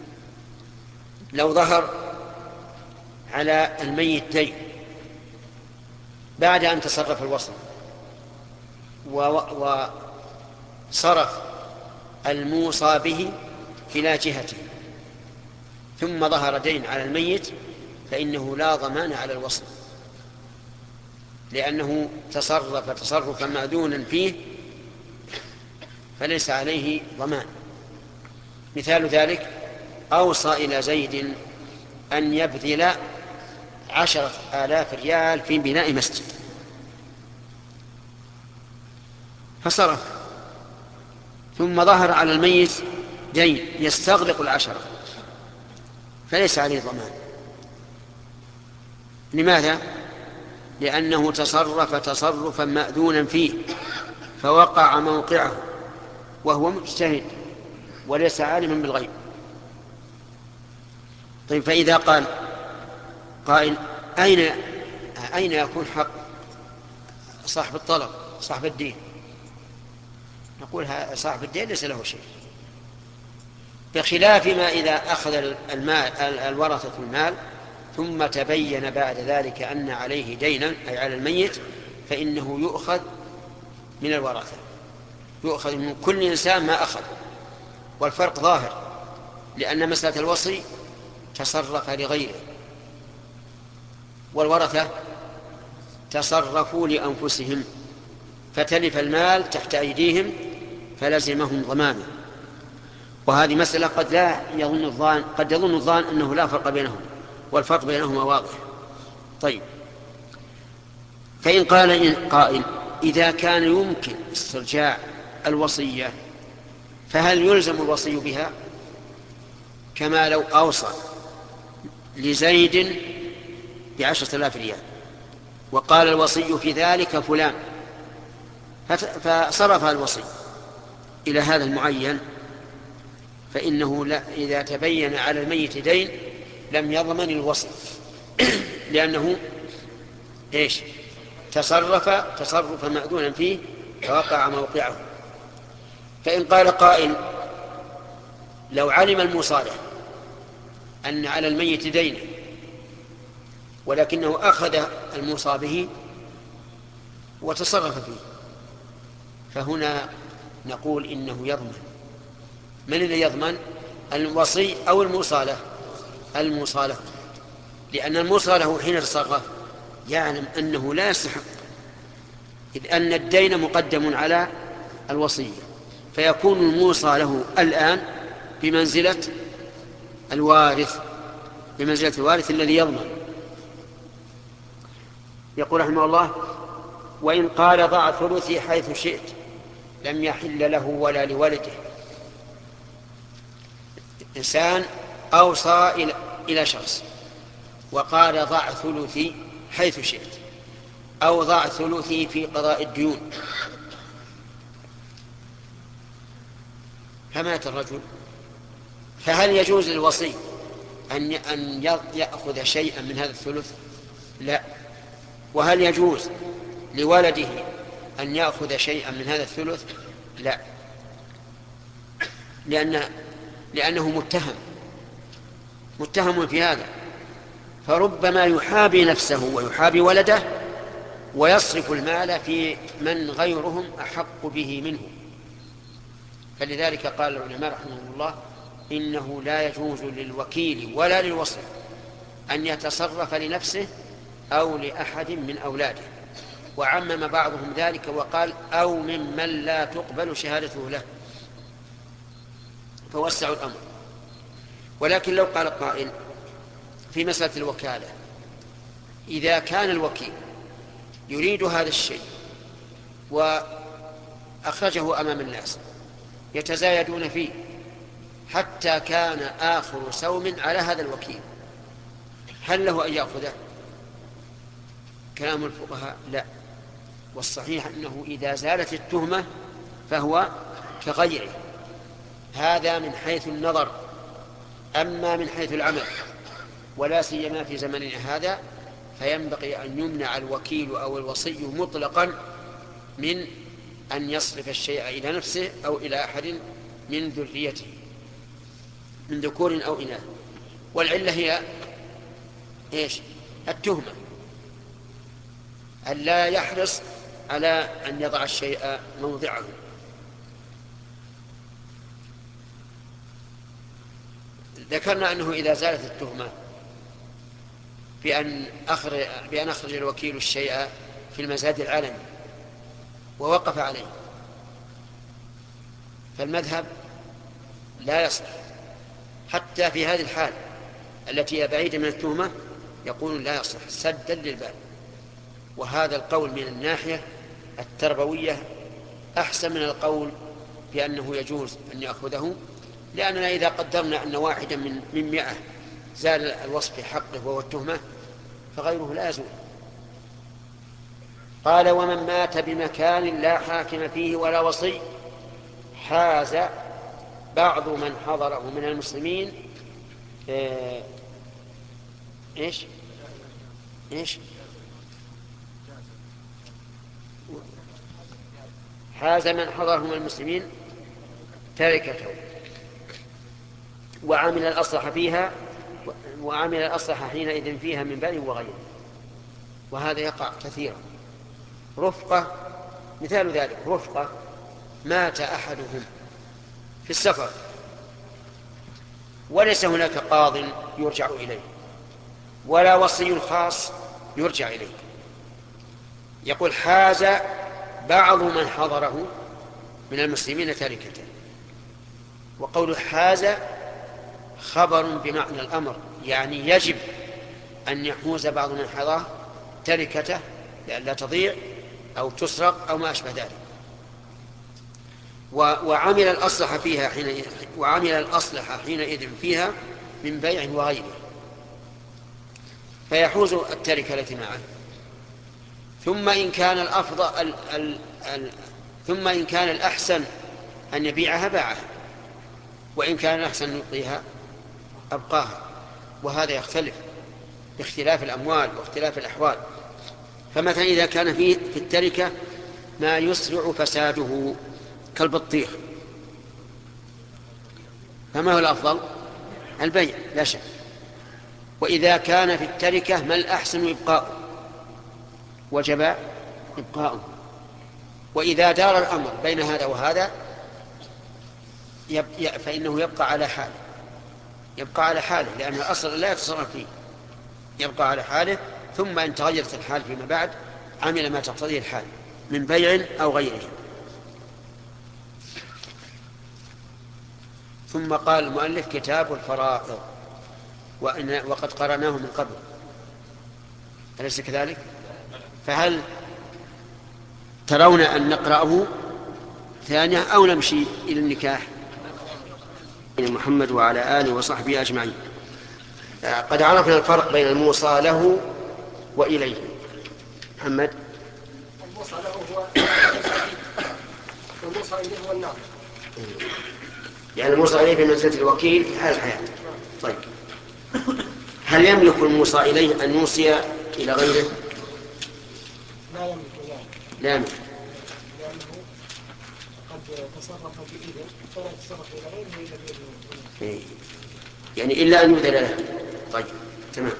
لو ظهر على الميت دين بعد أن تصرف الوصي وصرف الموصى به إلى جهته، ثم ظهر دين على الميت، فإنه لا ضمان على الوصي، لأنه تصرف تصرفا مأذونا فيه فليس عليه ضمان. مثال ذلك: أوصى إلى زيد أن يبذل عشرة آلاف ريال في بناء مسجد، فصرف، ثم ظهر على الميت دين يستغرق العشرة، فليس عليه ضمان. لماذا؟ لأنه تصرف تصرفا مأذونا فيه فوقع موقعه وهو مجتهد وليس عالما بالغيب. طيب، فإذا قال قائل: أين أين يكون حق صاحب الطلب صاحب الدين؟ نقول صاحب الدين ليس له شيء، بخلاف ما إذا أخذ المال الورثة المال ثم تبين بعد ذلك أن عليه دينا أي على الميت، فإنه يؤخذ من الورثة، يؤخذ من كل إنسان ما أخذ. والفرق ظاهر، لأن مسألة الوصي تصرف لغيره، والورثة تصرفوا لأنفسهم، فتلف المال تحت أيديهم فلزمهم ضمانه. وهذه مسألة قد لا يظن الظان قد يظن الظان أنه لا فرق بينهم، والفرق بينهما واضح. طيب، فإن قال قائل: إذا كان يمكن استرجاع الوصية فهل يلزم الوصي بها؟ كما لو أوصى لزيد بعشرة آلاف ريال وقال الوصي في ذلك فلان، فصرف الوصي إلى هذا المعين، فإنه لا إذا تبين على الميت دين لم يضمن الوصي لأنه إيش؟ تصرف تصرفا مأذونا فيه فوقع موقعه. فإن قال قائل: لو علم المصالح أن على الميت دين ولكنه أخذ الموصى به وتصرف فيه، فهنا نقول إنه يضمن. من الذي يضمن؟ الوصي أو الموصى له؟ الموصى له، لأن الموصى له حين تصرف يعلم أنه لا يستحق، إذ أن الدين مقدم على الوصية، فيكون الموصى له الآن بمنزلة الوارث بمنزلة الوارث الذي يضمن. يقول رحمه الله: وإن قال ضع ثلثي حيث شئت لم يحل له ولا لولده. إنسان أوصى إلى شخص وقال ضع ثلثي حيث شئت، أو ضع ثلثي في قضاء الديون، فمات الرجل، فهل يجوز للوصي أن أن يأخذ شيئا من هذا الثلث؟ لا. وهل يجوز لولده أن يأخذ شيئا من هذا الثلث؟ لا، لأن لأنه متهم متهم في هذا، فربما يحابي نفسه ويحابي ولده ويصرف المال في من غيرهم أحق به منه. فلذلك قال العلماء رحمهم الله: إنه لا يجوز للوكيل ولا للوصي أن يتصرف لنفسه أو لأحد من أولاده. وعمم بعضهم ذلك وقال: أو ممن لا تقبل شهادته له، فوسعوا الأمر. ولكن لو قال قائل في مسألة الوكالة: إذا كان الوكيل يريد هذا الشيء أخرجه أمام الناس يتزايدون فيه حتى كان آخر سوم على هذا الوكيل، هل له أن يأخذه؟ كلام الفقهاء لا، والصحيح أنه إذا زالت التهمة فهو كغيره، هذا من حيث النظر. أما من حيث العمل ولا سيما في زمننا هذا فينبغي أن يمنع الوكيل أو الوصي مطلقا من أن يصرف الشيء إلى نفسه أو إلى أحد من ذريته من ذكور أو إناث. والعلة هي إيش؟ التهمة، أن لا يحرص على أن يضع الشيء موضعه. ذكرنا أنه إذا زالت التهمة بأن أخرج, بأن أخرج الوكيل الشيء في المزاد العلني ووقف عليه، فالمذهب لا يصلح حتى في هذه الحال التي هي بعيدة من التهمة، يقول لا يصلح سدا للباب. وهذا القول من الناحية التربوية أحسن من القول بأنه يجوز أن يأخذه، لأننا إذا قدرنا أن واحدا من من مئة زال الوصف في حقه وهو التهمة فغيره لا يزول. قال: ومن مات بمكان لا حاكم فيه ولا وصي حاز بعض من حضره من المسلمين إيه إيش إيش حاز من حضره من المسلمين تركته وعمل الأصلح فيها وعمل الأصلح حينئذ فيها من بني وغيره. وهذا يقع كثيرا. رفقة مثال ذلك، رفقة مات أحدهم في السفر وليس هناك قاض يرجع إليه ولا وصي خاص يرجع إليه، يقول حاز بعض من حضره من المسلمين تركته. وقول حاز خبر بمعنى الأمر، يعني يجب أن يحوز بعض من حضره تركته لئلا تضيع أو تسرق أو ما أشبه ذلك. وعمل الأصلح فيها حينئذ وعمل الأصلح حينئذ فيها من بيع وغيره، فيحوز التركة التي معه. ثم إن كان الأفضل ال ال ال ثم إن كان الأحسن أن يبيعها باعها، وإن كان الأحسن أن يبقيها أبقاها. وهذا يختلف باختلاف الأموال واختلاف الأحوال. فمثلا إذا كان فيه في التركة ما يسرع فساده كالبطيخ فما هو الأفضل؟ البيع لا شك. وإذا كان في التركة ما الأحسن إبقاؤه وجب إبقاؤه. وإذا دار الأمر بين هذا وهذا فإنه يبقى على حاله يبقى على حاله لأن الأصل لا يتصرف فيه، يبقى على حاله. ثم إن تغيرت الحال فيما بعد عمل ما تقتضيه الحال من بيع أو غيره. ثم قال المؤلف: كتاب الفرائض، وقد قرأناه من قبل، أليس كذلك؟ فهل ترون أن نقرأه ثانية أو نمشي إلى النكاح؟ محمد وعلى آله وصحبه أجمعين. قد عرفنا الفرق بين الموصى له وإليه. محمد. الموصى له هو والموصى إليه هو الناظر، يعني الموصى إليه بمنزلة الوكيل في حال الحياة. طيب، هل يملك الموصى إليه أن يوصي إلى غيره؟ لا يملك ذلك. لا يملك، لأنه قد تصرف بإذن فلا يتصرف إلى غيره إلا بإذنه، يعني إلا أن يؤذن له. طيب تمام.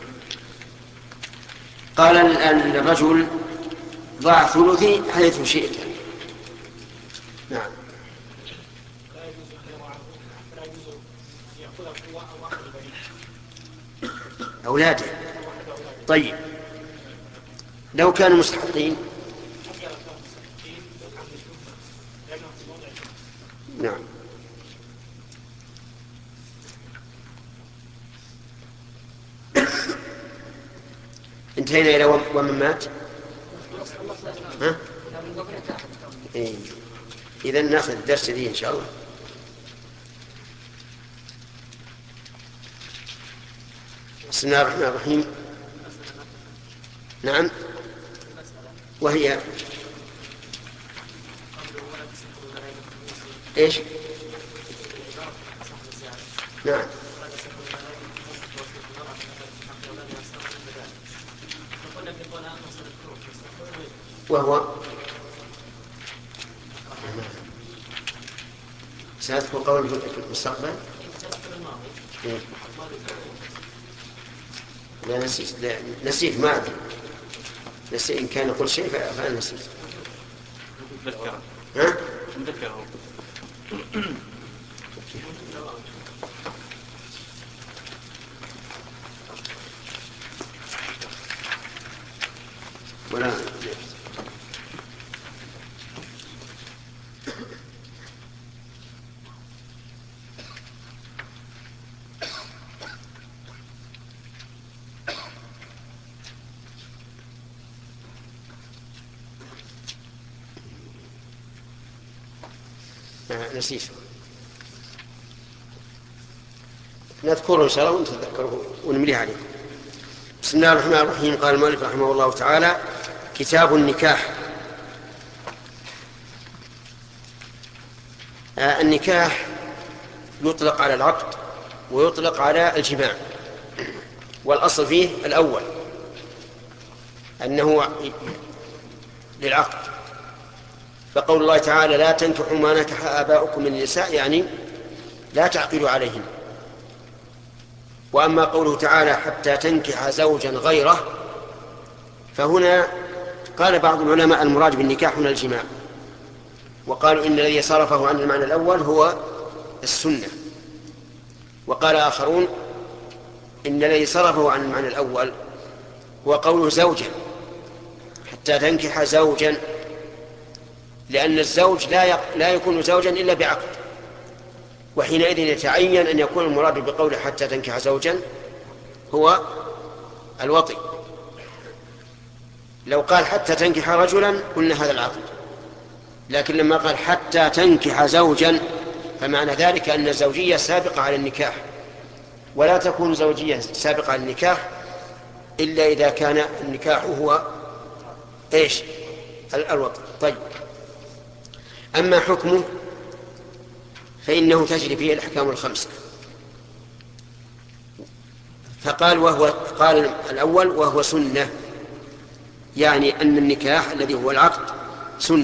قال الرجل: ضع ثلثي حيث شئت. نعم. لا يجوز الخير عنه، لا يجوز يأخذه هو أو أخذ بنيه أولاده. طيب، لو كانوا مستحقين. نعم. انتهينا إلى ومن مات. ها؟ إيه. إذا ناخذ الدرس دي إن شاء الله. بسم الله الرحمن الرحيم. نعم. وهي إيش؟ نعم. وهو سأذكر قول في المستقبل. إيه؟ لا نسيت، لا نسيت ما أدري، نسيت إن كان يقول شيء فأنا نسيت. مذكرة. ها؟ مذكرة. ولا نسيت. نذكره إن شاء الله ونتذكره ونمليه عليه. بسم الله الرحمن الرحيم. قال المؤلف رحمه الله تعالى: كتاب النكاح. آه النكاح يطلق على العقد ويطلق على الجماع، والأصل فيه الأول أنه للعقد، فقول الله تعالى: لا تنكحوا ما نكح آباؤكم من النساء، يعني لا تعقلوا عليهم. وأما قوله تعالى: حتى تنكح زوجا غيره، فهنا قال بعض العلماء المراد بالنكاح هنا الجماع، وقالوا إن الذي صرفه عن المعنى الأول هو السنة، وقال آخرون إن الذي صرفه عن المعنى الأول هو قوله زوجا، حتى تنكح زوجا، لأن الزوج لا لا يكون زوجا إلا بعقد، وحينئذ يتعين أن يكون المراد بقوله حتى تنكح زوجا هو الوطي. لو قال حتى تنكح رجلا قلنا هذا العقد، لكن لما قال حتى تنكح زوجا فمعنى ذلك أن الزوجية سابقة على النكاح، ولا تكون زوجية سابقة على النكاح إلا إذا كان النكاح هو إيش؟ الوطي. طيب، أما حكمه فإنه تجري فيه الأحكام الخمسة. فقال وهو قال الأول وهو سنة، يعني أن النكاح الذي هو العقد سنة،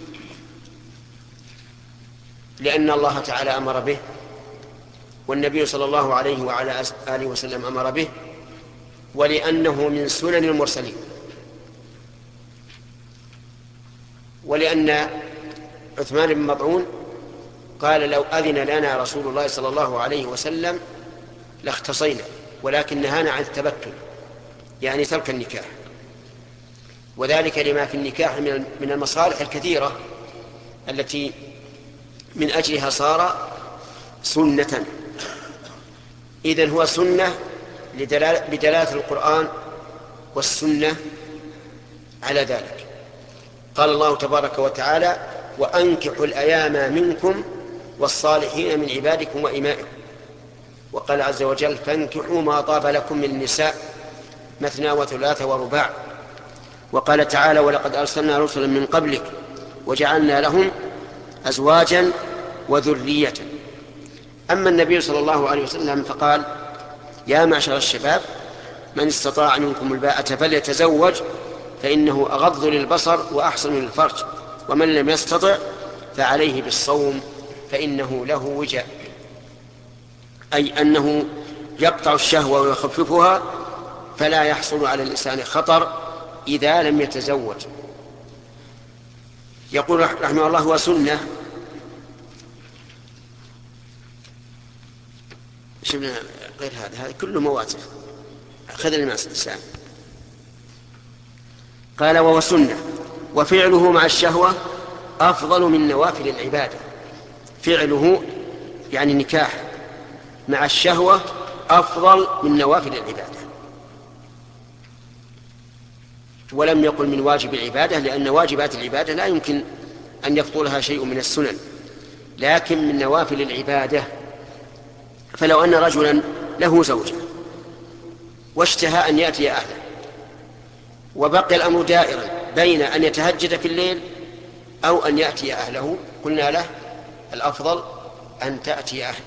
لأن الله تعالى أمر به، والنبي صلى الله عليه وعلى آله وسلم أمر به، ولأنه من سنن المرسلين، ولأن عثمان بن مطعون قال: لو أذن لنا رسول الله صلى الله عليه وسلم لاختصينا، ولكن نهانا عن التبتل، يعني ترك النكاح، وذلك لما في النكاح من المصالح الكثيرة التي من أجلها صار سنة. إذن هو سنة بدلالة القرآن والسنة على ذلك. قال الله تبارك وتعالى: وأنكحوا الأيام منكم والصالحين من عبادكم وإمائكم. وقال عز وجل: فانكحوا ما طاب لكم من النساء مثنى وثلاث ورباع. وقال تعالى: ولقد أرسلنا رسلا من قبلك وجعلنا لهم أزواجا وذرية. أما النبي صلى الله عليه وسلم فقال: يا معشر الشباب من استطاع منكم الباءة فليتزوج فإنه أغض للبصر وأحسن للفرج، ومن لم يستطع فعليه بالصوم فإنه له وجاء، أي أنه يقطع الشهوة ويخففها، فلا يحصل على الإنسان خطر إذا لم يتزوج. يقول رحمه الله: وسنة. شبنا غير هذا، هذا كله مواتف، خذ المسألة. قال: وهو سنة، وفعله مع الشهوة أفضل من نوافل العبادة. فعله يعني النكاح مع الشهوة أفضل من نوافل العبادة. ولم يقل من واجب العبادة، لأن واجبات العبادة لا يمكن أن يفضلها شيء من السنن، لكن من نوافل العبادة. فلو أن رجلا له زوجة واشتهى أن يأتي أهله، وبقي الأمر دائرا بين أن يتهجد في الليل أو أن يأتي أهله، قلنا له الأفضل أن تأتي أهلك،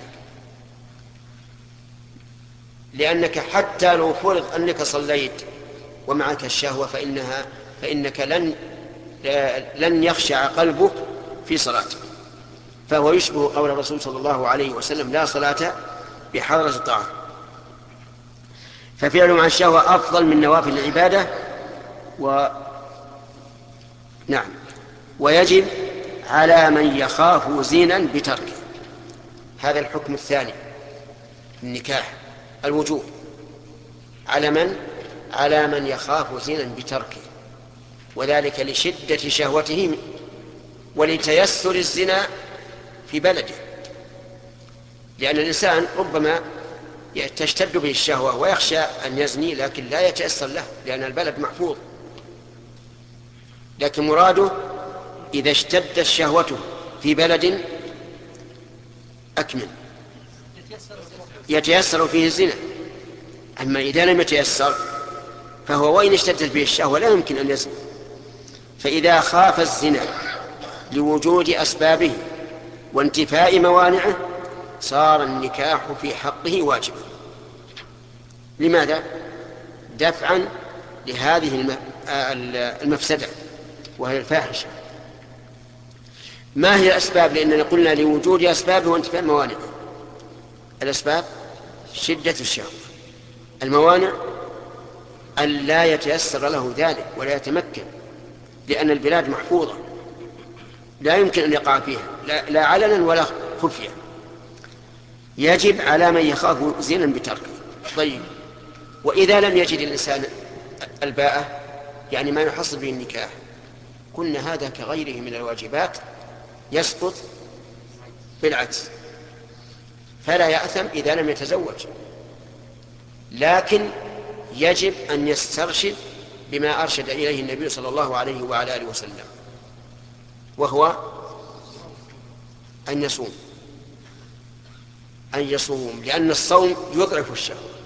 لأنك حتى لو فرض أنك صليت ومعك الشهوة فإنها فإنك لن لن يخشع قلبك في صلاتك. فهو يشبه قول الرسول صلى الله عليه وسلم: لا صلاة بحضرة الطعام. ففعل مع الشهوة أفضل من نوافل العبادة. و نعم ويجب على من يخاف زنا بتركه. هذا الحكم الثاني النكاح، الوجوب على من على من يخاف زنا بتركه، وذلك لشدة شهوته ولتيسر الزنا في بلده، لأن الإنسان ربما تشتد به الشهوة ويخشى أن يزني لكن لا يتيسر له لأن البلد محفوظ. لكن مراده إذا اشتدت شهوته في بلد أكمل يتيسر فيه الزنا. أما إذا لم يتيسر فهو وإن اشتدت به الشهوة لا يمكن أن يزني. فإذا خاف الزنا لوجود أسبابه وانتفاء موانعه صار النكاح في حقه واجبا. لماذا؟ دفعا لهذه المفسدة وهي الفاحشة. ما هي الأسباب؟ لأننا قلنا لوجود أسبابه وانتفاء موانعه. الأسباب شدة الشهوة، الموانع أن لا يتيسر له ذلك ولا يتمكن، لأن البلاد محفوظة لا يمكن أن يقع فيها لا علنا ولا خفية. يجب على من يخاف زنا بتركه. طيب، وإذا لم يجد الإنسان الباءة يعني ما يحصل به النكاح، قلنا هذا كغيره من الواجبات يسقط بالعكس، فلا يأثم إذا لم يتزوج، لكن يجب أن يسترشد بما أرشد إليه النبي صلى الله عليه وعلى آله وسلم، وهو أن يصوم أن يصوم لأن الصوم يضعف الشهوة.